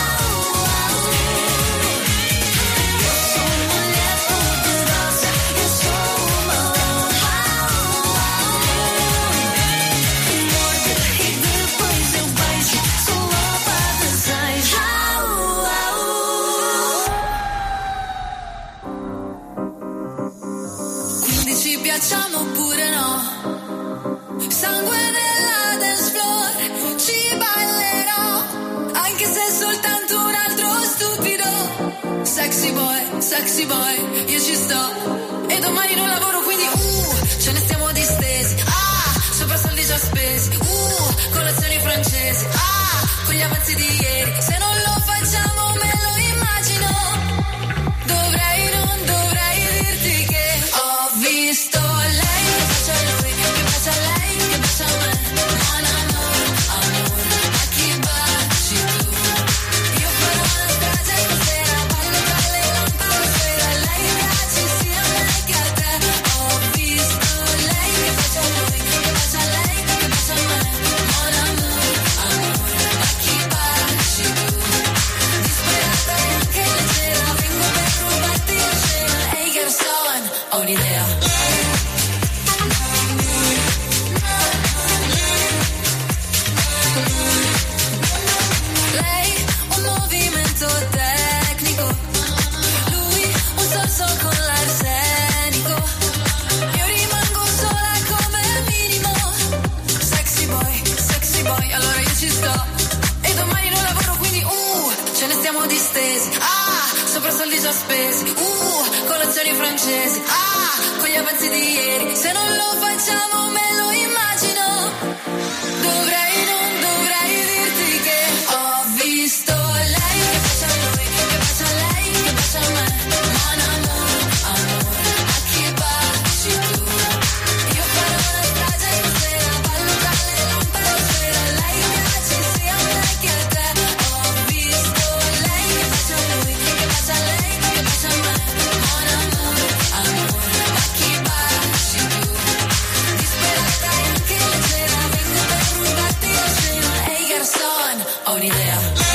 sou mulher poderosa, eu sou uma louca. Mordo e depois eu beijo, sou loba a desejo. Quindi ci piacciamo oppure no? Sangue nella dance floor, ci ballerò, anche se è soltanto un altro stupido. Sexy boy, io ci sto. E domani non lavoro, quindi ce ne stiamo distesi. Sopra soldi già spesi. Colazioni francesi. Con gli avanzi di ieri. Se non lo facciamo me lo immagino. Non dovrei dirti che ho visto lei che bacia lui, che bacia lei, che bacia me. Mon amor, a chi baci tu? Io farò una strage stasera, ballo tra le lampade, sera. Lei piace sia a me che a te. Ho visto lei che bacia lui, che bacia lei, che bacia me. Mon amor, a chi baci tu? Disperata e anche leggera, vengo per rubarti la scena. Ehi garçon, ho un'idea. Lei un movimento tecnico, lui un sorso con l'arsenico. Io rimango sola come minimo. Sexy boy, allora io ci sto. E domani non lavoro, quindi ce ne stiamo distesi. Sopra soldi già spesi. Colazioni francesi. Con gli avanzi di ieri. Se non lo facciamo me lo immagino. Non dovrei dirti che ho visto lei che bacia lui, che bacia lei, che bacia me. Mon amor, a chi baci tu? Io farò una strage stasera, ballo tra le lampade, sera. Lei piace sia a ho un'idea.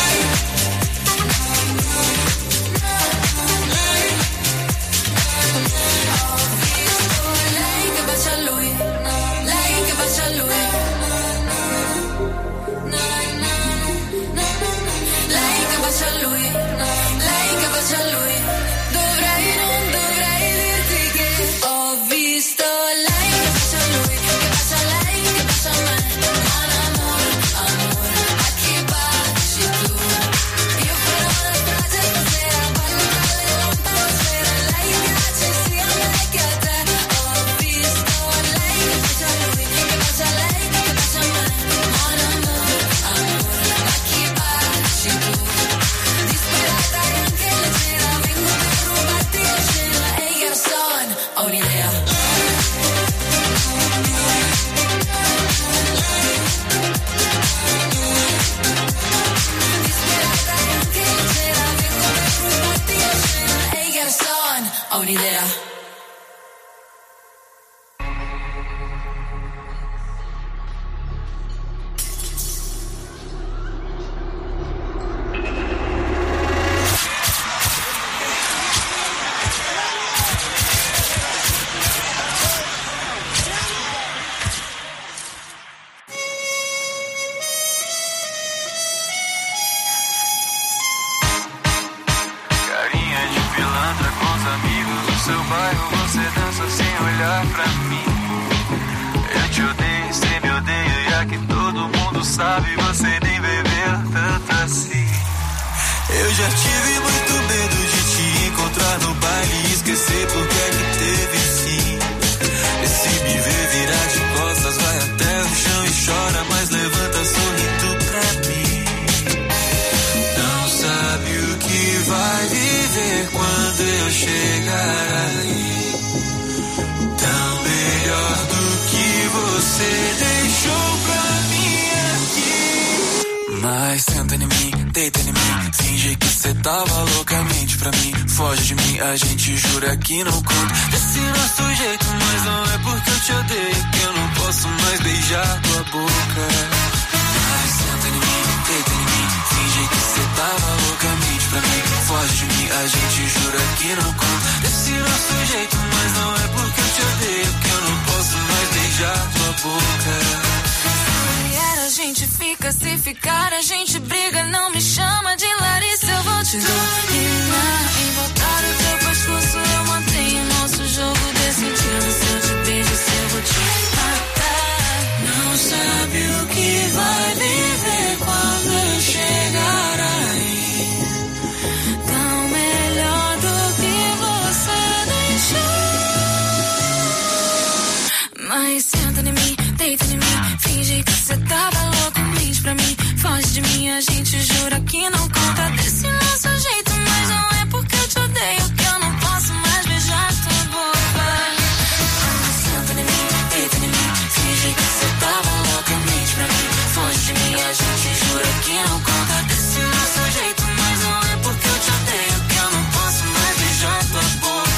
Lei che bacia a lui, lei che bacia a lui. Lei che bacia a lui, lei che bacia a lui. Non dovrei dirti che ho visto lei che bacia a lui, che bacia a lei, che bacia a me. Mon amore, amore, a chi baci tu? Io farò la strage stasera, ballo tra le lampade. Lei piace sia a me che a te. Ho visto lei che bacia a lui, che bacia a lei, che bacia a me. Mon amore, amore, a chi baci tu? Disperata e anche leggera, vengo per rubarti la scena. Ehi garçon, ho un'idea. Disperata e anche leggera, vengo per rubarti la scena. Ehi garçon, ho un'idea. Carinha de pilantra com os amigos do seu bairro, você dança sem olhar pra mim. Eu te odeio, cê me odeia, e aqui todo mundo sabe, você nem bebeu tanto assim. Eu já tive muito medo de te encontrar no baile e esquecer porque é que teve sim. E se me ver virar de costas, vai até o chão e chora, mas levanta sorrindo pra mim. Não sabe o que vai viver quando eu chegar aí. Tão melhor do que você deixou pra mim aqui. Mas senta em mim, deita em mim, finge que cê tava loucamente pra mim. Foge de mim, a gente jura que não conta desse nosso jeito, mas não é porque eu te odeio que eu não posso mais beijar tua boca. Mas senta em mim, deita em mim, finge que cê tava loucamente pra mim. Foge de mim, a gente jura que não conta desse nosso jeito, mas não é porque eu te odeio que eu não posso mais beijar tua boca. A gente fica, se ficar a gente briga. Não me chama de Larissa, eu vou te dominar. Em voltar o teu pescoço eu mantenho nosso jogo decidido. Se eu te beijo, se eu vou te matar. Não sabe o que vai viver quando eu chegar aí. Tão melhor do que você deixou. Mas senta em mim, deita em mim, finge que cê tava louco, mente pra mim. Foge de mim, a gente jura que não conta desse nosso jeito, mas não é porque eu te odeio que eu não posso mais beijar tua boca. Senta em mim, deita em mim, finge que cê tava louco, mente pra mim. Foge de mim, a gente jura que não conta desse nosso jeito, mas não é porque eu te odeio que eu não posso mais beijar tua boca.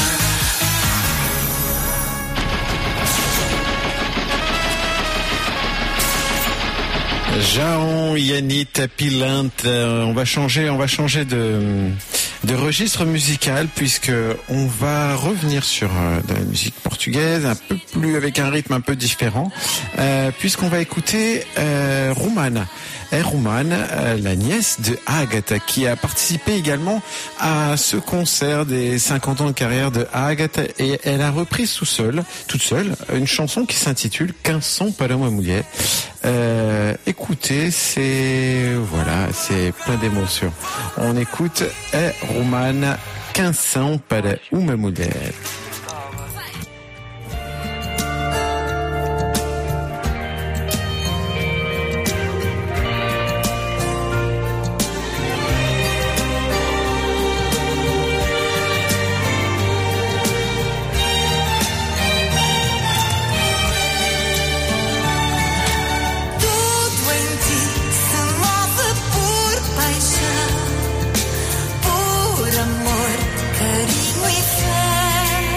Jaon, Yanit, Pilantre, on va changer de registre musical puisque on va revenir sur de la musique portugaise, un peu plus avec un rythme un peu différent, puisqu'on va écouter Romana. Romane, la nièce de Agatha, qui a participé également à ce concert des 50 ans de carrière de Agatha, et elle a repris toute seule, une chanson qui s'intitule Canção para uma mulher. Écoutez, c'est plein d'émotions. On écoute Romane, Canção para uma mulher. Tudo em ti se move por paixão, por amor, carinho e fé.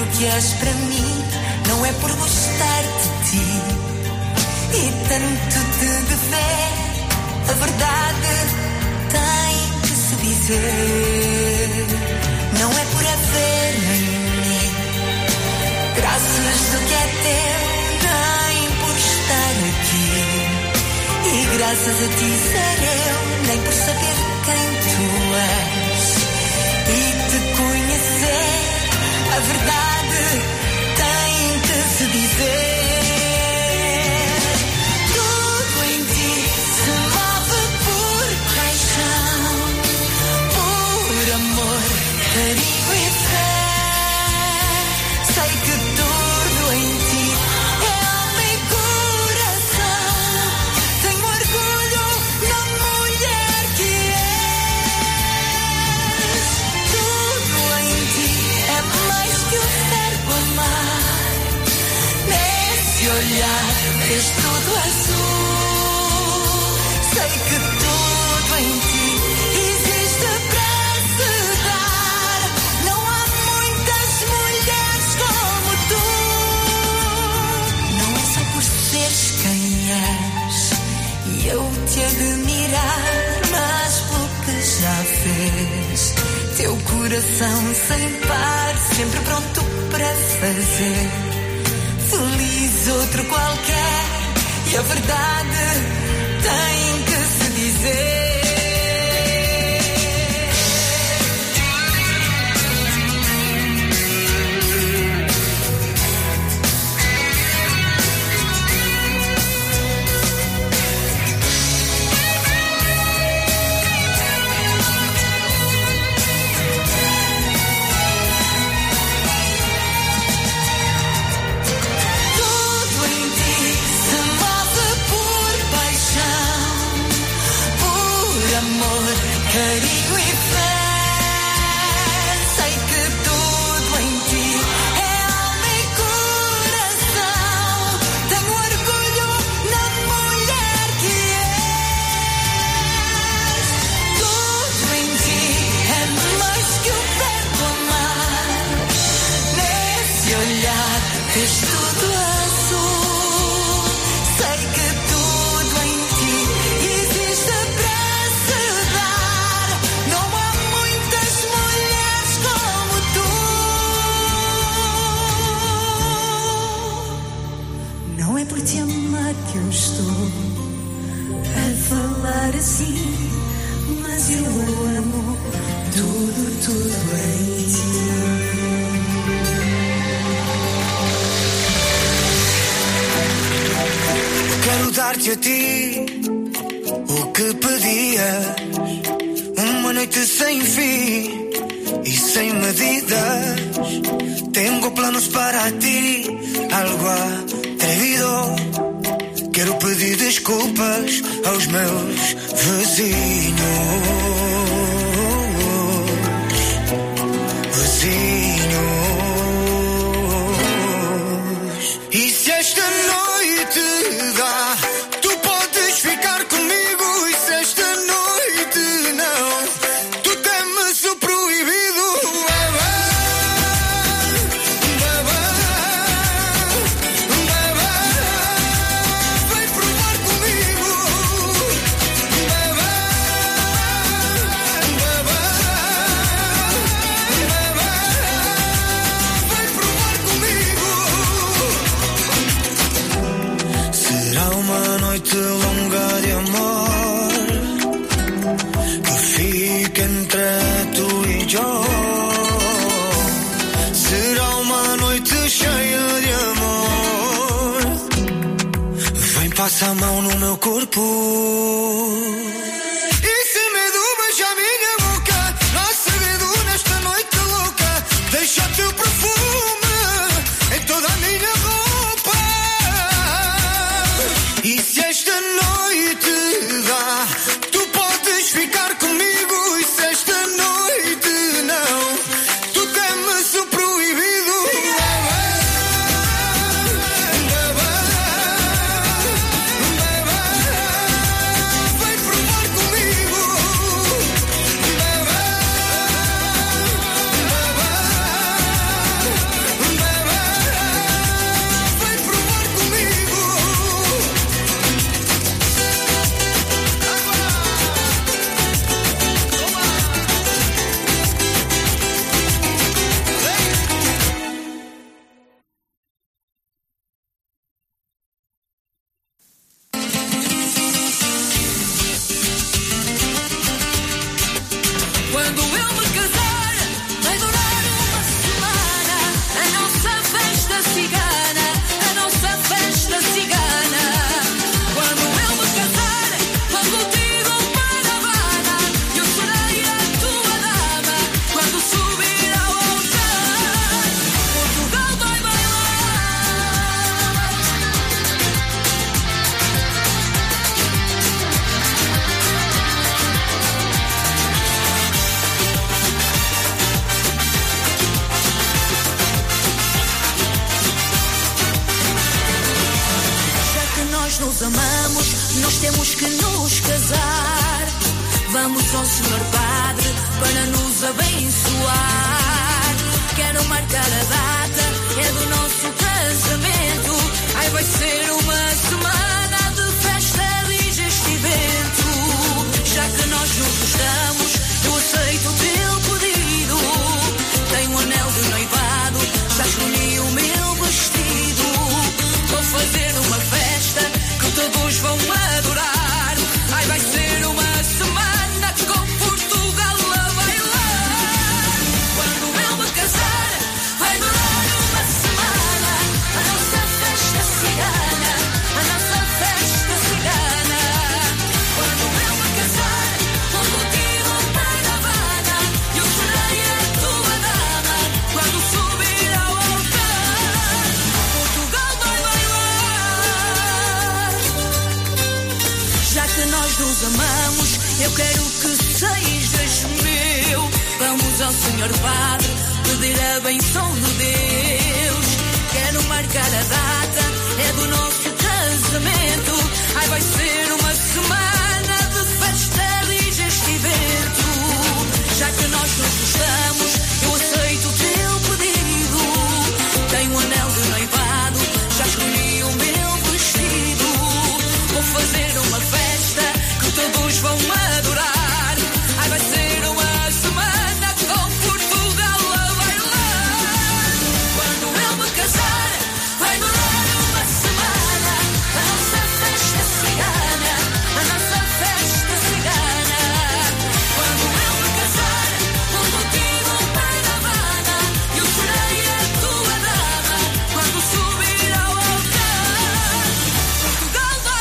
que és para mim, não é por gostar de ti e tanto te dever, a verdade tem que se dizer. Não é por haver em mim graças do que é teu, nem por estar aqui. E graças a ti ser eu, nem por saber quem tu és e te conhecer, a verdade tem que se dizer. Tudo em ti se move por paixão, por amor, carinho e fé. Sei que tudo em ti é alma e coração. Tenho orgulho na mulher que és. Tudo em ti é mais que o verbo amar. Nesse olhar és tudo azul. Sei que tudo em ti existe para se dar. Não há muitas mulheres como tu. Não é só por seres quem és e eu te admirar, mas pelo que já fez. Teu coração sem par, sempre pronto para fazer feliz outro qualquer, e a verdade tem que se dizer. Tudo em ti se move por paixão, por amor, carinho e fé. Sei que tudo em ti é alma e coração. Tenho orgulho na mulher que és. Tudo em ti é mais que o verbo amar. Nesse olhar és tudo azul. Sei que tudo em ti existe para se dar. Não há muitas mulheres como tu. Não é por te amar que eu estou a falar assim, mas eu amo tudo, tudo em ti. Quero dar-te a ti o que pedias, uma noite sem fim e sem medidas. Tengo planos para ti, algo atrevido. Quero pedir desculpas aos meus vizinhos. E se esta noite dá, tu podes ficar comigo. E se esta noite não, tu temes o proibido. Vem provar comigo. Vem provar comigo. Será uma noite longa de amor que fica entre tu e eu. Será uma noite cheia de amor. Vem, passa a mão no meu corpo. E sem medo beija a minha boca. Não há segredo nesta noite louca. Deixa o teu perfume em toda a minha roupa. E se esta noite dá, tu podes ficar comigo. E se esta noite não, tu temes o proibido. Vem provar Vamos ao Senhor Padre para nos abençoar. Quero marcar a data, é do nosso casamento. Ai, vai ser uma semana de festa, diz este evento. Já que nós nos gostamos, eu aceito o teu pedido. Tenho um anel de noivado, já escolhi o meu vestido. Vou fazer uma festa que todos vão adorar. Ai, vai ser uma semana com Portugal a bailar. Quando eu me casar, vai durar uma semana. A nossa festa cigana, a nossa festa cigana. Quando eu me casar, vou contigo para a Habana. Eu serei a tua dama quando subir ao altar. Portugal vai bailar. Já que nós nos amamos, eu quero que sejas meu. Vamos ao Senhor Padre pedir a benção de Deus. Quero marcar a data, é do nosso casamento. Ai, vai ser uma semana de festa, diz este evento. Já que nós nos gostamos, eu aceito o teu pedido. Tenho um anel de noivado, já escolhi o meu vestido. Vou fazer uma festa que todos vão adorar. Ai, vai ser uma semana com Portugal a bailar. Quando eu me casar, vai durar uma semana. A nossa festa cigana, a nossa festa cigana. Quando eu me casar, vou contigo para a Habana. Eu serei a tua dama quando subir ao altar. Portugal vai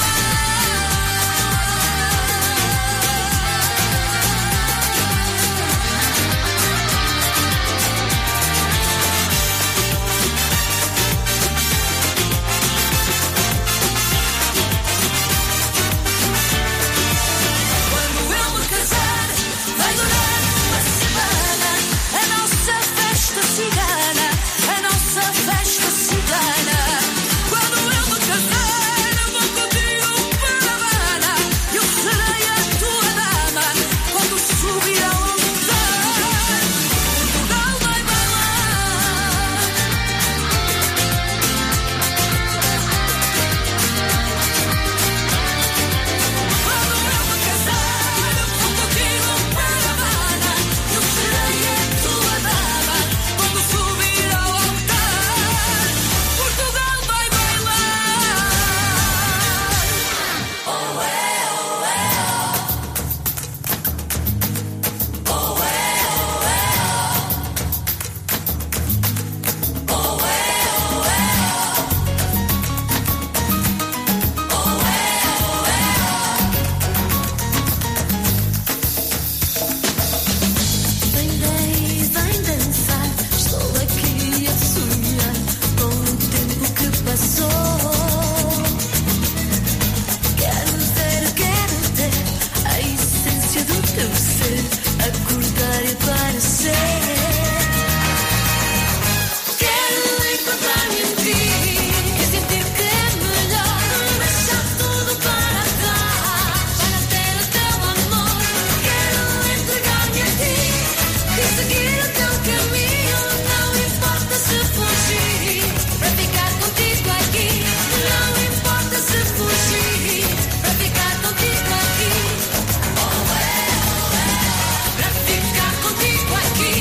Quando eu me casar, vai durar uma semana. A nossa festa cigana, a nossa festa cigana. Quando eu me casar, vou contigo para a Habana. Eu serei a tua dama quando subir ao altar. Portugal vai bailar. Quando eu me casar, vou contigo para a Habana. Eu serei a tua dama quando subir ao altar. Portugal vai bailar. Oh, é, oh, é, oh. Oh, é, oh, é, oh. Oh, é, oh, é, oh. Oh, é, oh, é, Vem dançar, estou aqui a sonhar com o tempo que passou. Quero ter a essência do teu ser, acordar e aparecer. Quero encontrar-me em ti e sentir que é melhor deixar tudo para trás para ter o teu amor. Quero entregar-me a ti e seguir o teu caminho. Não importa se fugir para ficar contigo aqui. Não importa se fugir para ficar contigo aqui. Oh, é, para ficar contigo aqui.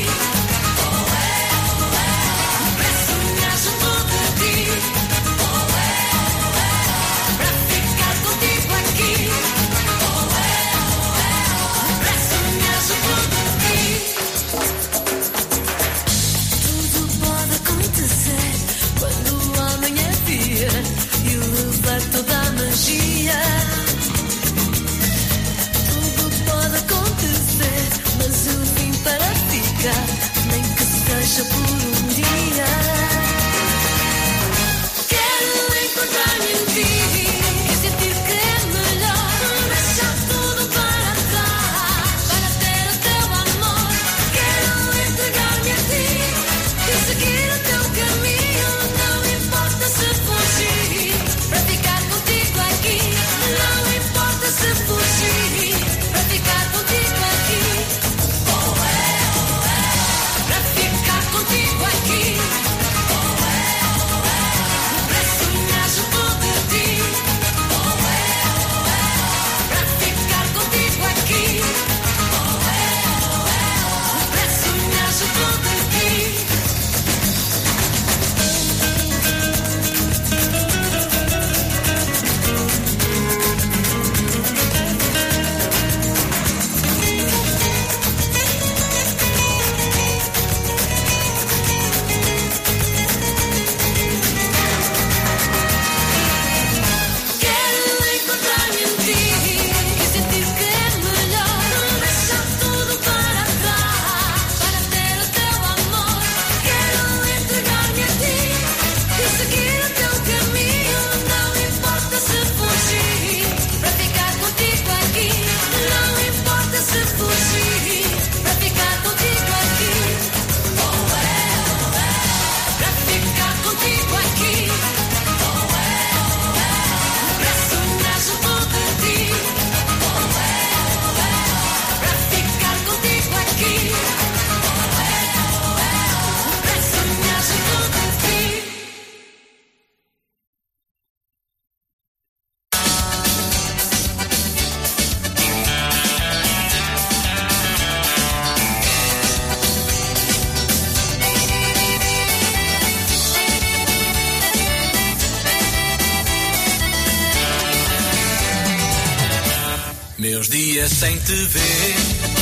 dias sem te ver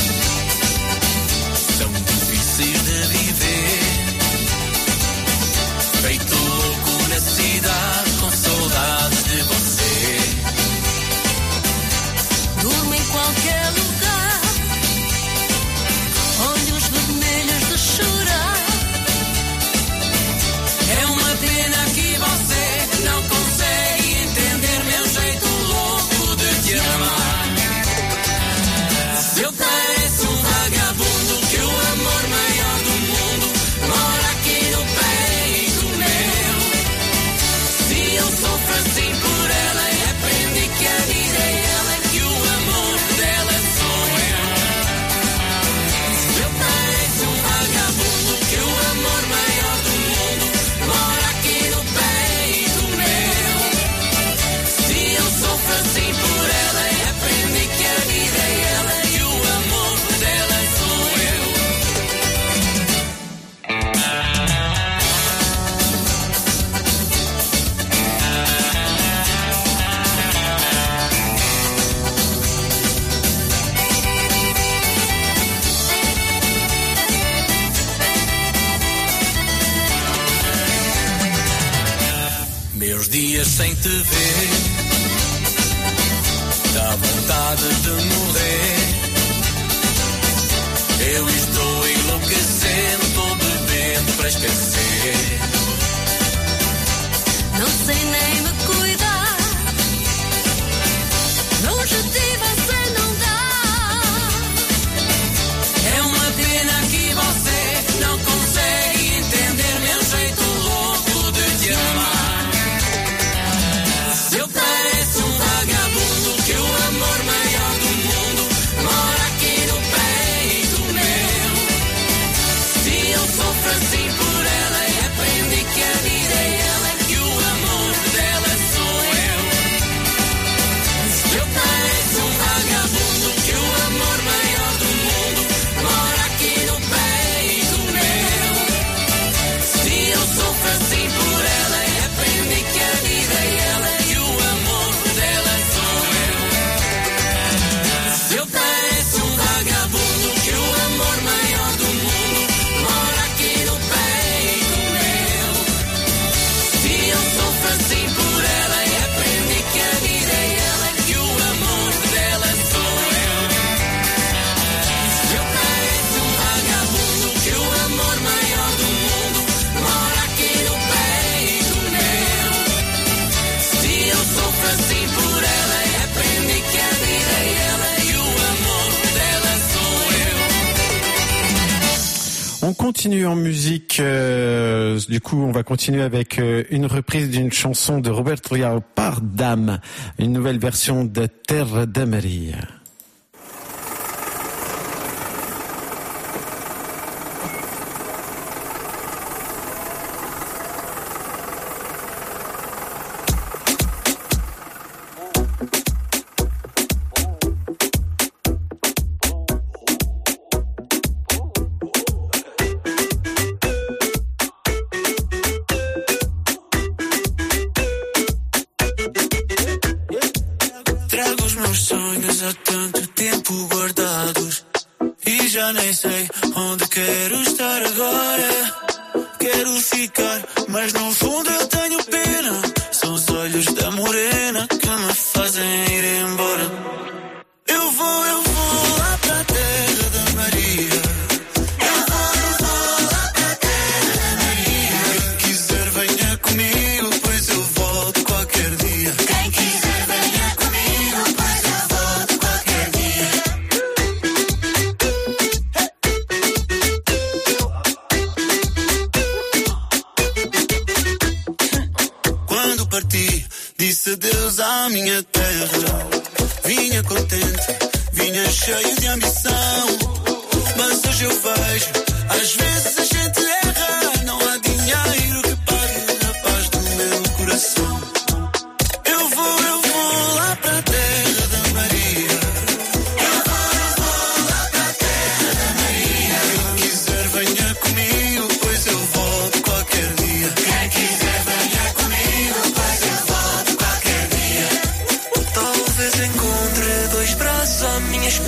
são difíceis de viver. Feito louco na cidade com saudades de você. Durmo em qualquer lugar, olhos vermelhos de chorar. É uma pena que você não consegue entender meu jeito louco de te amar. Eu pareço um vagabundo que o amor maior do mundo mora aqui no peito meu. Se eu sofro assim por ela e aprendi que a vida é ela, que o amor dela sou eu. Eu pareço um vagabundo que o amor maior do mundo mora aqui no peito meu. Se eu sofro assim por ela e aprendi que a vida é ela, que o amor dela sou eu. Meus dias sem te ver, dá vontade de morrer. Eu estou enlouquecendo, estou bebendo para esquecer. Não sei nem me cuidar, longe de você não dá. É uma pena que você não consegue entender meu jeito louco de te amar. Eu pareço um vagabundo que o amor maior do mundo mora aqui no peito meu. Se eu sofro assim por ela e aprendi que a vida é ela, que o amor dela sou eu. Eu pareço um vagabundo que o amor maior do mundo mora aqui no peito meu. Se eu sofro assim por ela e aprendi que a vida é ela, que o amor dela sou eu. Eu pareço um vagabundo que o amor maior do mundo mora aqui no peito meu. Se eu sofro assim por ela e aprendi que a vida é ela, que o amor dela sou eu. Eu pareço um vagabundo que o amor maior do mundo mora aqui no peito meu. Se eu sofro assim por ela e aprendi que a vida é ela, e o amor dela sou eu. On continue en musique, du coup on va continuer avec une reprise d'une chanson de Roberto Leal par Dame, une nouvelle version de Terra da Maria. Trago os meus sonhos há tanto tempo guardados e já nem sei onde quero estar agora. Quero ficar, mas no fundo eu tenho pena. São os olhos da morena que me fazem ir embora. Eu vou lá para a terra da Maria. Eu vou lá para a terra da Maria. Quem quiser venha comigo, pois eu volto qualquer dia. Quem quiser venha comigo, pois eu volto qualquer dia. Quando parti, disse adeus à minha terra. Vinha contente, vinha cheio de ambição. Mas hoje eu vejo, às vezes a gente erra. Não há dinheiro que pague a paz do meu coração. Eu vou lá para a terra da Maria. Eu vou lá para a terra da Maria. Quem quiser venha comigo, pois eu volto qualquer dia. Quem quiser venha comigo, pois eu volto qualquer dia. Talvez encontre dois braços à minha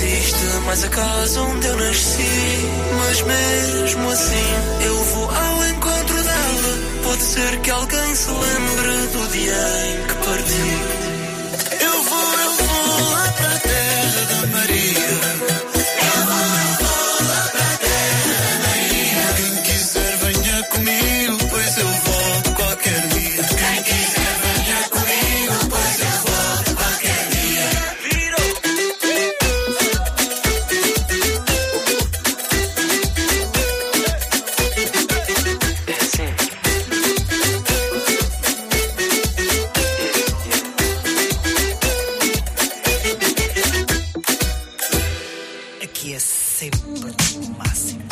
existe mais a casa onde eu nasci. Mas mesmo assim eu vou ao encontro dela. Pode ser que alguém se lembre do dia em que parti. Eu vou lá para a terra da Maria. Eu vou lá para a terra da Maria. Quem quiser venha comigo, pois eu volto qualquer dia. Quem quiser venha comigo, pois eu volto qualquer dia. Aqui é sempre o máximo.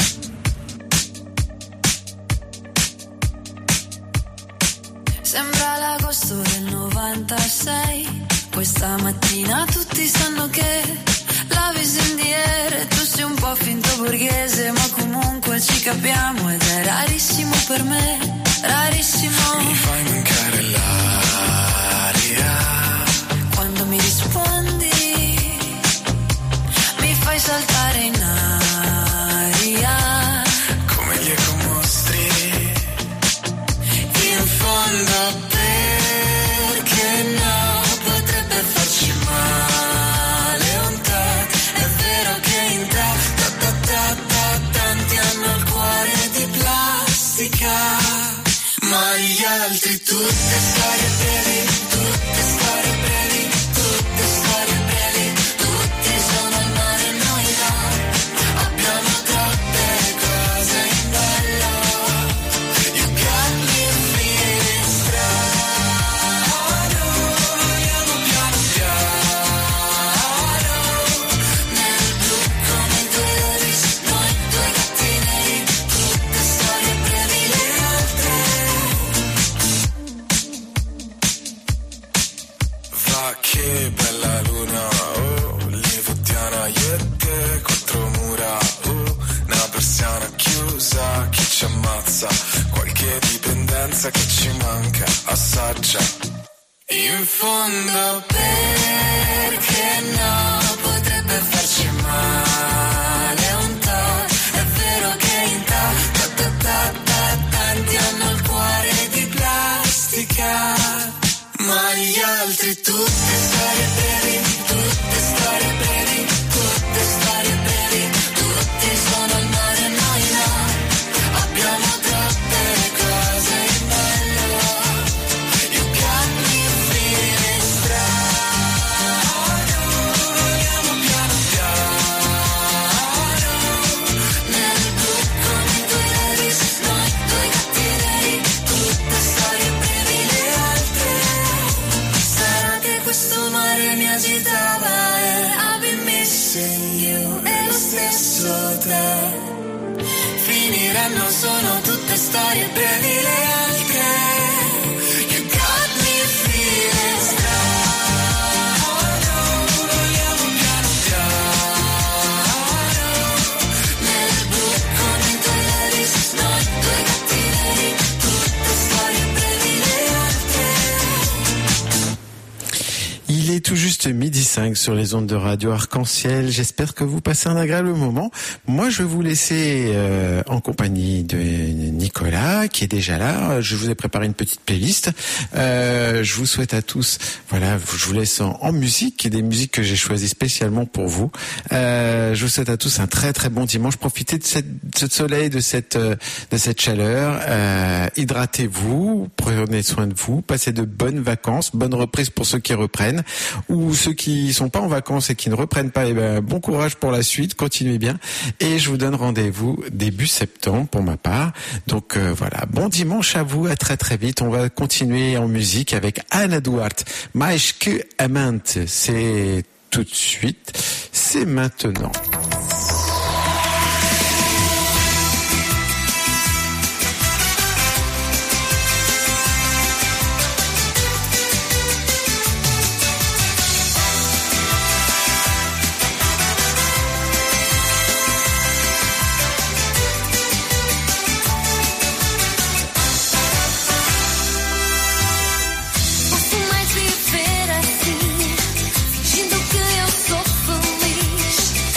Sembra l'agosto del 96. Questa mattina tutti sanno che la visi in the air. Tu sei un po' finto borghese, ma comunque ci capiamo. Ed è rarissimo per me, rarissimo. Mi fai mancare l'aria. Quando mi rispondi mi fai saltare in aria. Come gli ecomostri. In fondo perché no, potrebbe farci male un po'. È vero che in te tanti hanno il cuore di plastica, ma gli altri tutte storie brevi, tutte storie brevi, tutte storie brevi. Tutti sono al mare e noi no, abbiamo troppe cose in ballo. You got me feeling strano. Vogliamo piano piano nel blu come i due Levis, noi due gatti neri. Tutte storie brevi, le altre. Va che bella luna, oh, Livotiana, io e te contro mura, oh, una persiana chiusa, chi ci ammazza, qualche dipendenza che ci manca, assaggia. In fondo perché no, potrebbe farci male un po'. È vero che in tanti hanno il cuore di plastica, ma gli altri tutte storie brevi, tutte storie brevi, tutte storie brevi. Tutti sono al mare e noi no, abbiamo troppe cose in ballo. You got me feeling strano. Vogliamo piano piano nel blu come i due Levis, noi due gatti neri. Tutte storie brevi, le altre. Sarà che questo mare mi agitava e I've been missing you. E lo stesso te. Finiranno, sono tutte storie brevi, le altre. You got me feeling strano. Vogliamo piano piano nel blu come i due Levis, noi due gatti neri. Tutte storie brevi, le altre. Il est tout juste 12h05 sur les ondes de Radio Arc-en-Ciel. J'espère que vous passez un agréable moment. Moi, je vais vous laisser en compagnie de Nicolas, qui est déjà là. Je vous ai préparé une petite playlist. Je vous souhaite à tous, voilà, je vous laisse en musique, des musiques que j'ai choisies spécialement pour vous. Je vous souhaite à tous un très très bon dimanche. Profitez de ce soleil, de cette chaleur. Hydratez-vous, prenez soin de vous, passez de bonnes vacances, bonne reprise pour ceux qui reprennent, ou ceux qui sont pas en vacances et qui ne reprennent pas. Bon courage pour la suite, continuez bien. Et je vous donne rendez-vous début septembre pour ma part. Donc voilà, bon dimanche à vous, à très très vite. On va continuer en musique avec Ana Duarte. Mais que amante, c'est tout de suite, c'est maintenant. Posso mais viver assim, fingindo que eu sou feliz.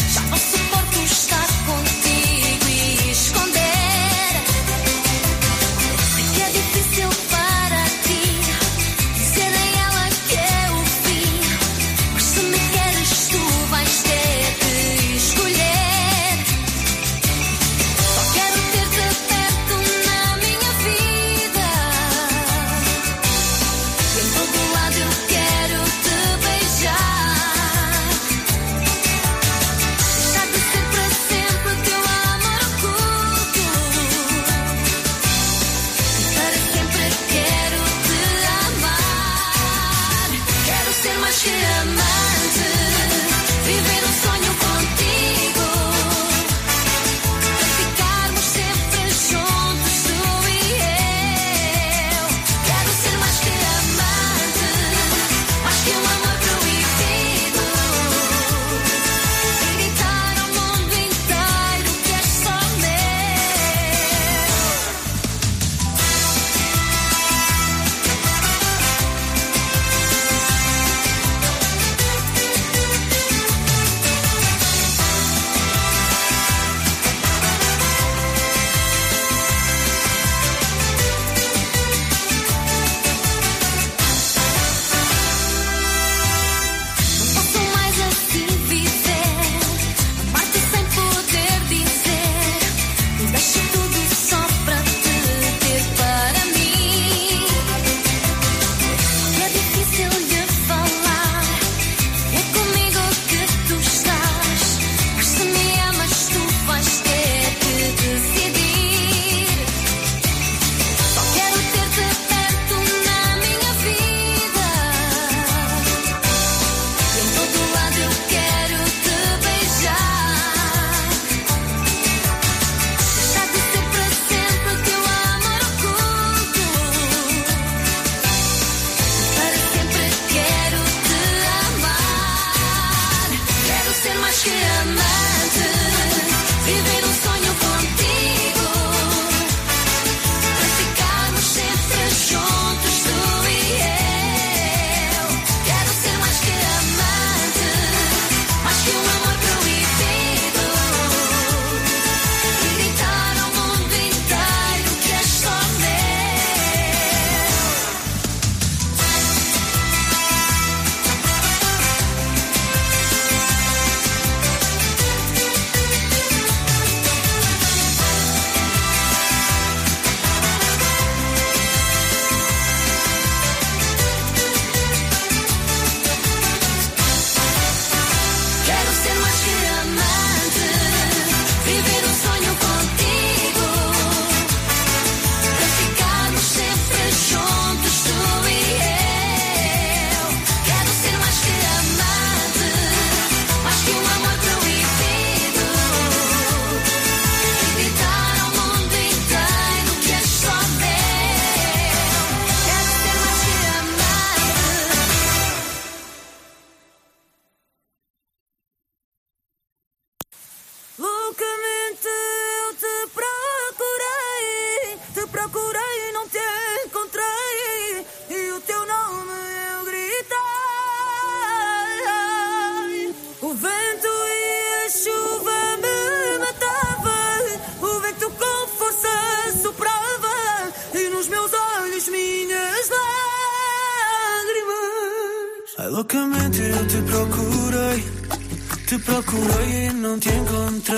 procurei e não te encontrei.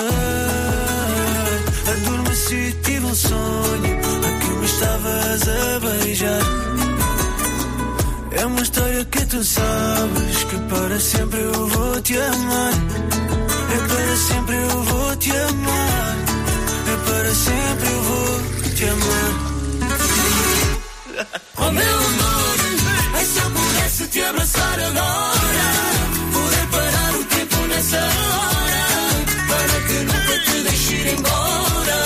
Adormeci, tive um sonho a que me estavas a beijar. É uma história que tu sabes, que para sempre eu vou te amar. É para sempre eu vou te amar. É para sempre eu vou te amar. Oh meu amor, ai se eu pudesse te abraçar agora, poder parar o tempo nessa hora, para que nunca te deixe ir embora.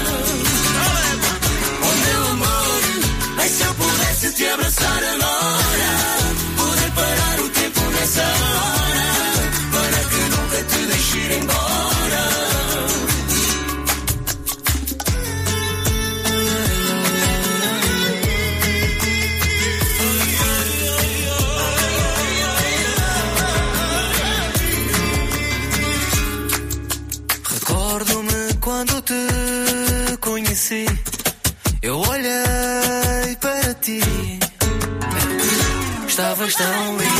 Oh meu amor, ai se eu pudesse te abraçar agora, poder parar o tempo nessa hora, para que nunca te deixe ir embora. Quando te conheci, eu olhei para ti. Estavas tão linda.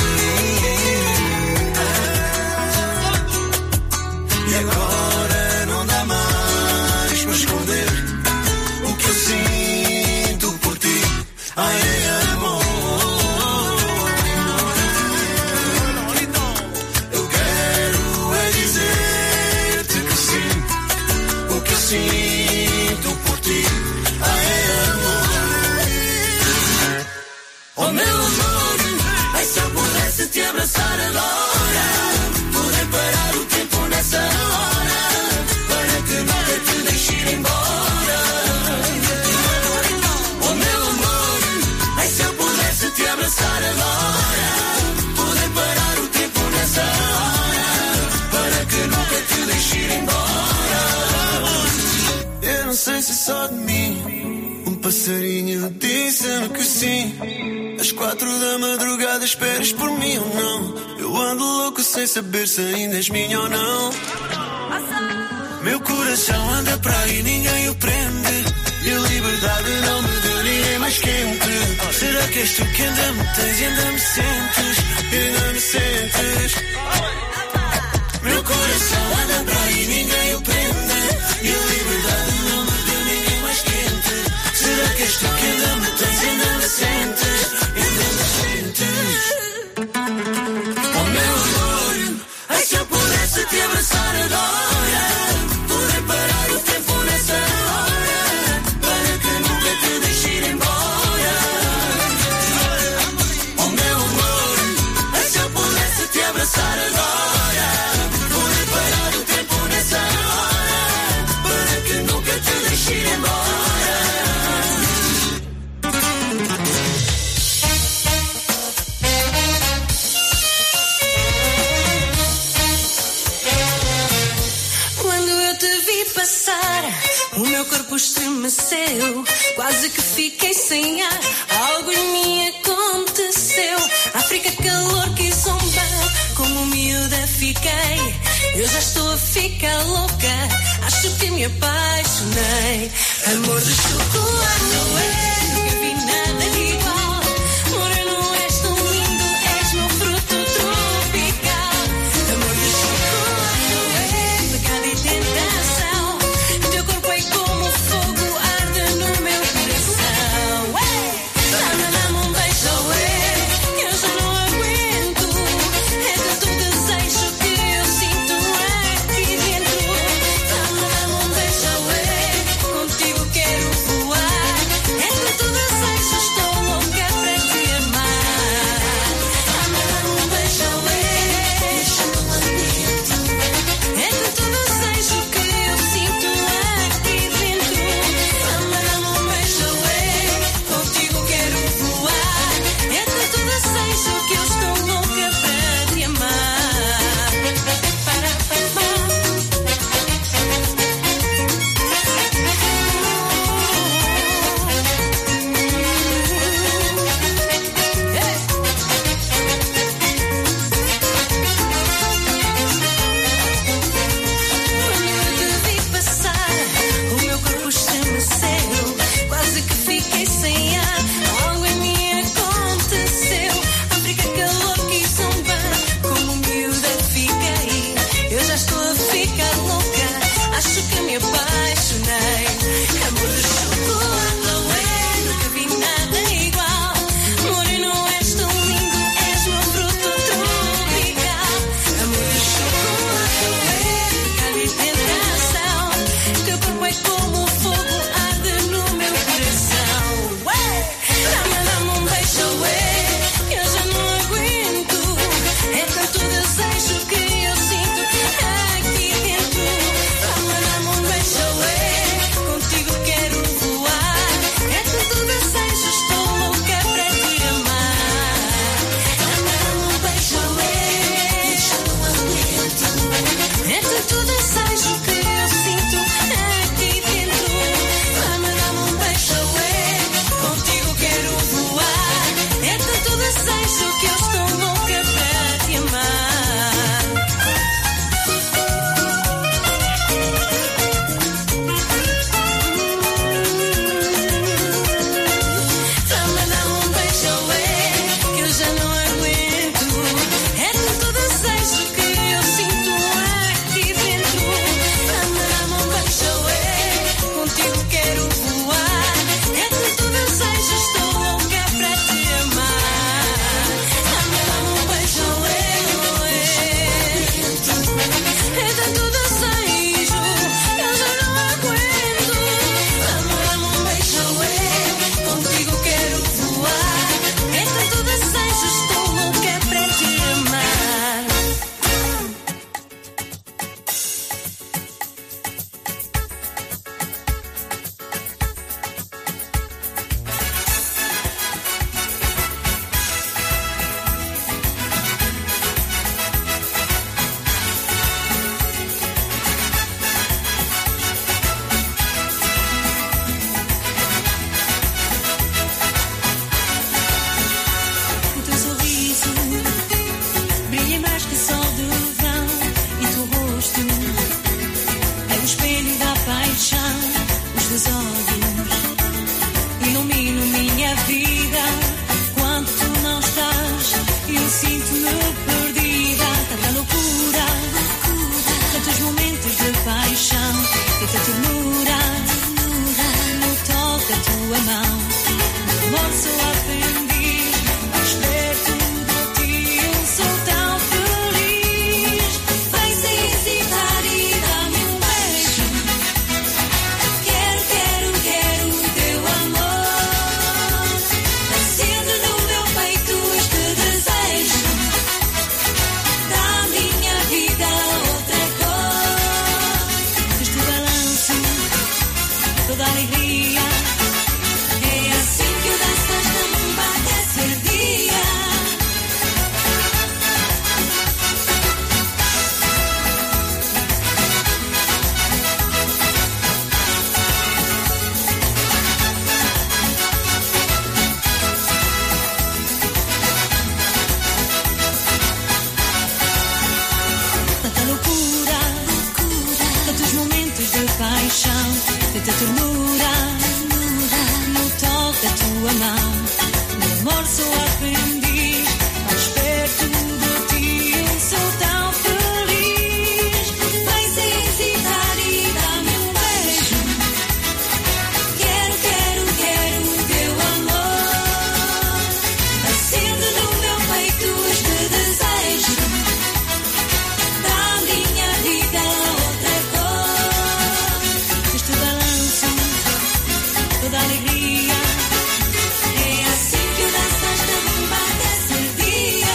E agora não dá mais para esconder o que eu sinto por ti. Ai, amor. Eu quero é dizer-te que sim. Sinto por ti, ai amor. Oh meu amor, ai se eu pudesse te abraçar agora, poder parar o tempo nessa hora, para que nunca te deixe ir embora. Oh meu amor, ai se eu pudesse te abraçar agora, poder parar o tempo nessa hora, para que nunca te deixe ir embora. Eu não sei se só de mim um passarinho disse-me que sim. Às 4 da madrugada esperas por mim ou não? Eu ando louco sem saber se ainda és minha ou não. Meu coração anda para aí, ninguém o prende, e a liberdade não me deu ninguém mais quente. Será que és tu que ainda me tens e ainda me sentes? Ainda me sentes? Meu coração anda para aí, ninguém o prende, e a liberdade não me deu ninguém mais quente. Será que és tu que ainda me tens e ainda me sentes? Ainda me sentes? Oh meu amor, ai se eu pudesse te abraçar agora, poder parar o tempo nessa hora, para que nunca te deixe ir embora. Oh meu amor, ai se eu pudesse te abraçar agora, poder parar o tempo nessa hora, para que nunca te deixe ir embora. Quando eu te vi passar, o meu corpo estremeceu, quase que fiquei sem ar. Algo em mim aconteceu. África, calor, que zombar, como miúda fiquei. Eu já estou a ficar louca, acho que me apaixonei. Amor de chocolate, não é? Nunca vi nada igual. Moreno, és tão lindo, és meu fruto tropical. Amor de chocolate, não é? Pecado e tentação. Teu corpo é como fogo, arde no meu coração. Dá-me um beijo, que eu já não aguento. É tanto desejo que eu sinto aqui dentro. Dá-me um beijo, contigo quero voar. É Feita ternura, no toque da tua mão. No amor sou aprendiz, mais perto de ti eu sou tão feliz. Vem sem hesitar e dá-me um beijo. Quero, quero, quero o teu amor. Acende no meu peito este desejo. Da minha vida outra cor. Este balanço, toda alegria. É assim que danças esta rumba até ser dia.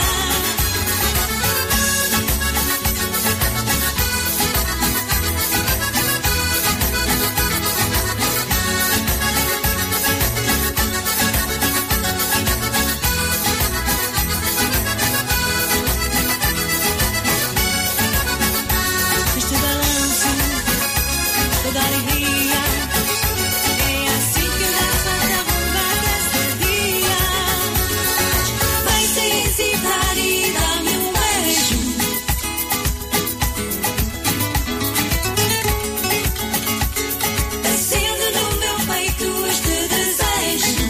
Este balanço, toda alegria. É assim que danças esta rumba até ser dia. Vem sem hesitar e dá-me um beijo. Acende no meu peito este desejo.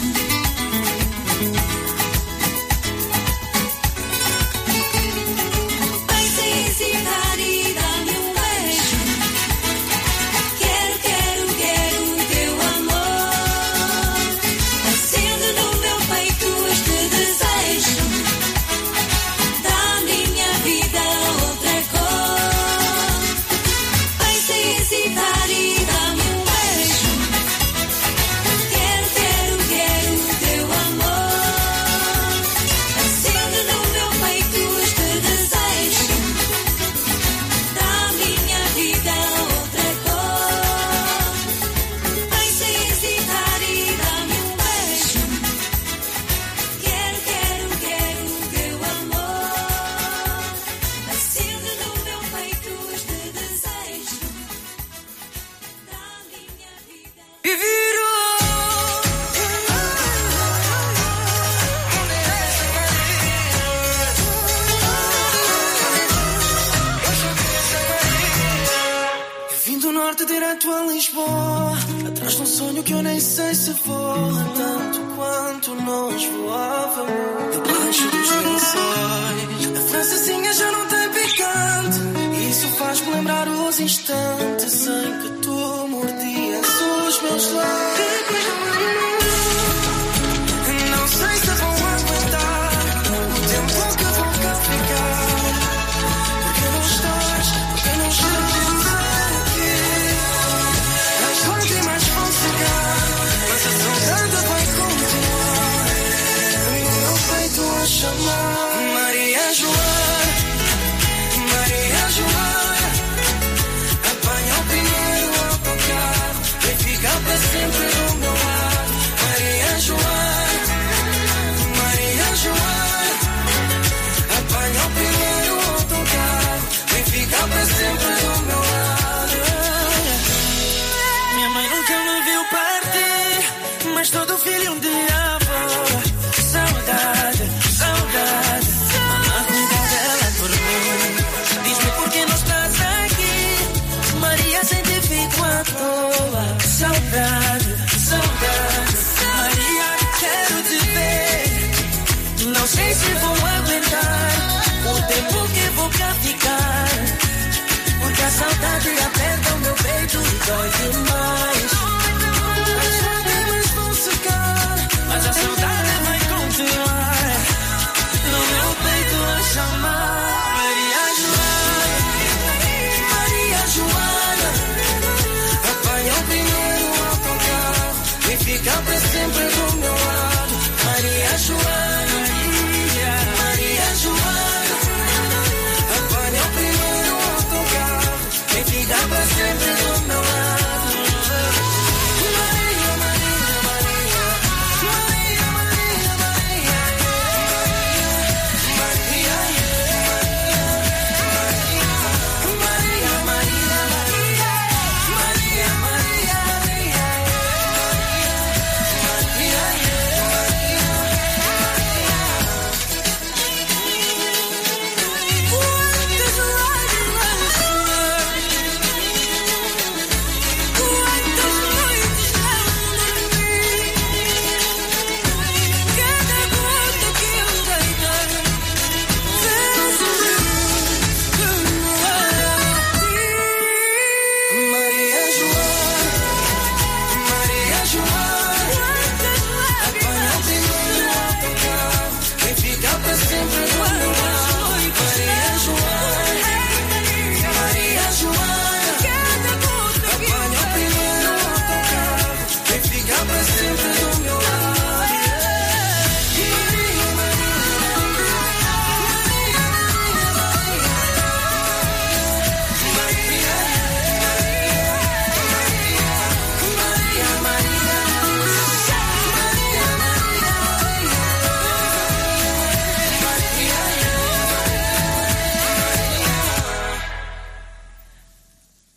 Vem sem hesitar e dá-me um beijo. Quero, quero, quero o teu amor. Acende no meu peito este desejo. Da minha vida outra cor. Vem sem hesitar e dá-me um beijo. Quero, quero, quero o teu amor. Acende no meu peito este desejo. Da minha vida outra cor. Vem sem hesitar e dá-me um beijo. Quero, quero, quero o teu amor. Acende no meu peito este desejo. Da minha vida. E virou. Eu vim do norte direto a Lisboa, atrás de um sonho que eu nem sei se voa, tanto quanto nós voávamos debaixo dos lençóis. A francesinha já não tem picante, e isso faz-me lembrar os instantes em que tu mordias os meus lábios. Não sei se vou aguentar o tempo que vou cá ficar. Porque não estás aqui. As lágrimas vão secar, mas a saudade vai continuar. No meu peito a chamar Maria Joana, Maria Joana. Apanha o primeiro autocarro e fica para sempre do meu lado. Maria Joana, Maria Joana. Apanha o primeiro autocarro e fica para sempre do meu lado. Minha mãe nunca me viu partir, mas todo filho de avó. Saudade, saudade. Mamãe cuida dela por mim. Diz-me por que não estás aqui, Maria, sem te fico à toa. Saudade, saudade. Maria, quero te ver. Não sei se vou aguentar o tempo que vou cá ficar. Porque a saudade aperta o meu peito e dói demais. As lágrimas vão secar, mas a saudade vai continuar. No meu peito a chamar Maria Joana, Maria Joana. Apanha o primeiro autocarro e fica para sempre do meu lado. Maria Joana, Maria Joana. Apanha o primeiro autocarro e fica para sempre do meu lado.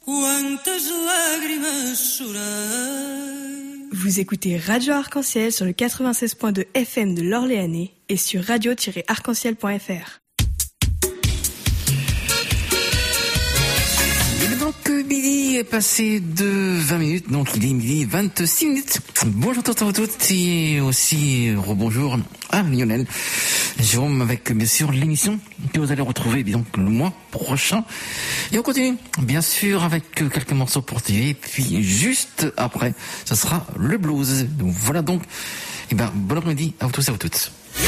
Quantas lágrimas chorei. Vous écoutez Radio Arc-en-Ciel sur le 96.2 FM de l'Orléanais et sur radio-arc-en-ciel.fr. Donc midi est passé de 20 minutes, donc il est midi 26 minutes. Bonjour à vous toutes et aussi rebonjour à Lionel, Jérôme avec bien sûr l'émission que vous allez retrouver donc le mois prochain. Et on continue bien sûr avec quelques morceaux pour TV et puis juste après ce sera le blues. Donc voilà donc, et ben bon après-midi à vous tous et à vous toutes.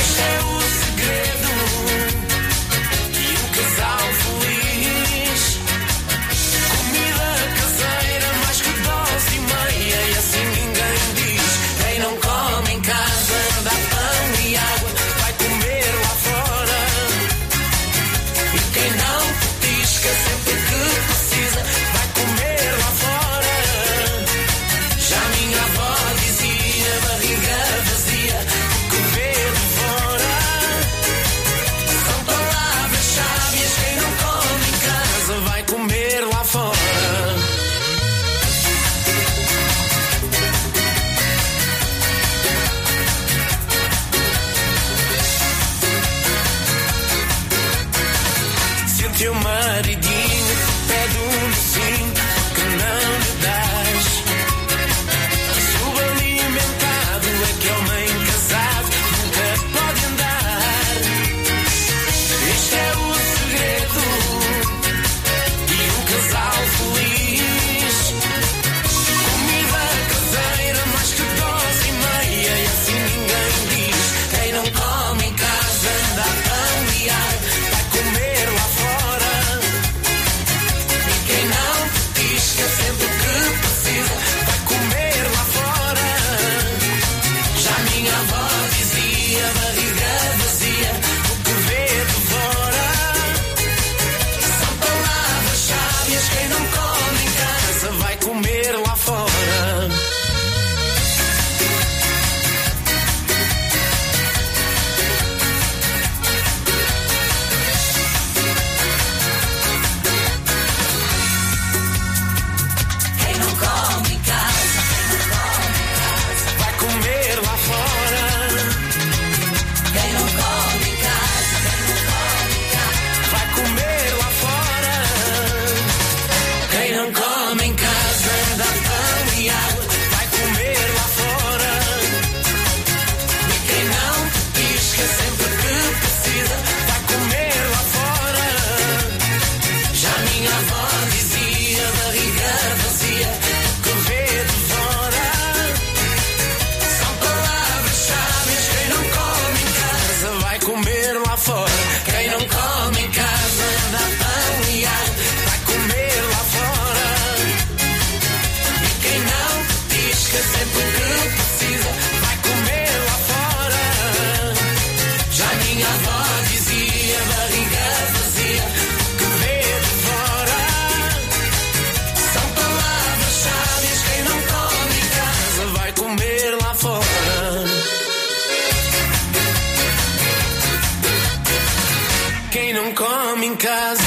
Teu maridinho pede sim que não lhe dás. Subalimentado, aquele homem casado nunca pode andar. Este é o segredo de um casal feliz. Comida caseira, mais que dose e meia, e assim ninguém diz. Quem não come em casa anda a familiar, vai comer lá fora. Sempre que precisa, vai comer lá fora. Já minha avó dizia, barriga vazia, o que vê de fora. São palavras sábias, quem não come em casa vai comer lá fora. Quem não come em casa anda a familiar, vai comer lá fora. E quem não petisca sempre que precisa, vai comer lá fora. Já minha avó dizia, barriga vazia, o que vê de fora. São palavras sábias, quem não come em casa vai comer lá fora. Quem não come em casa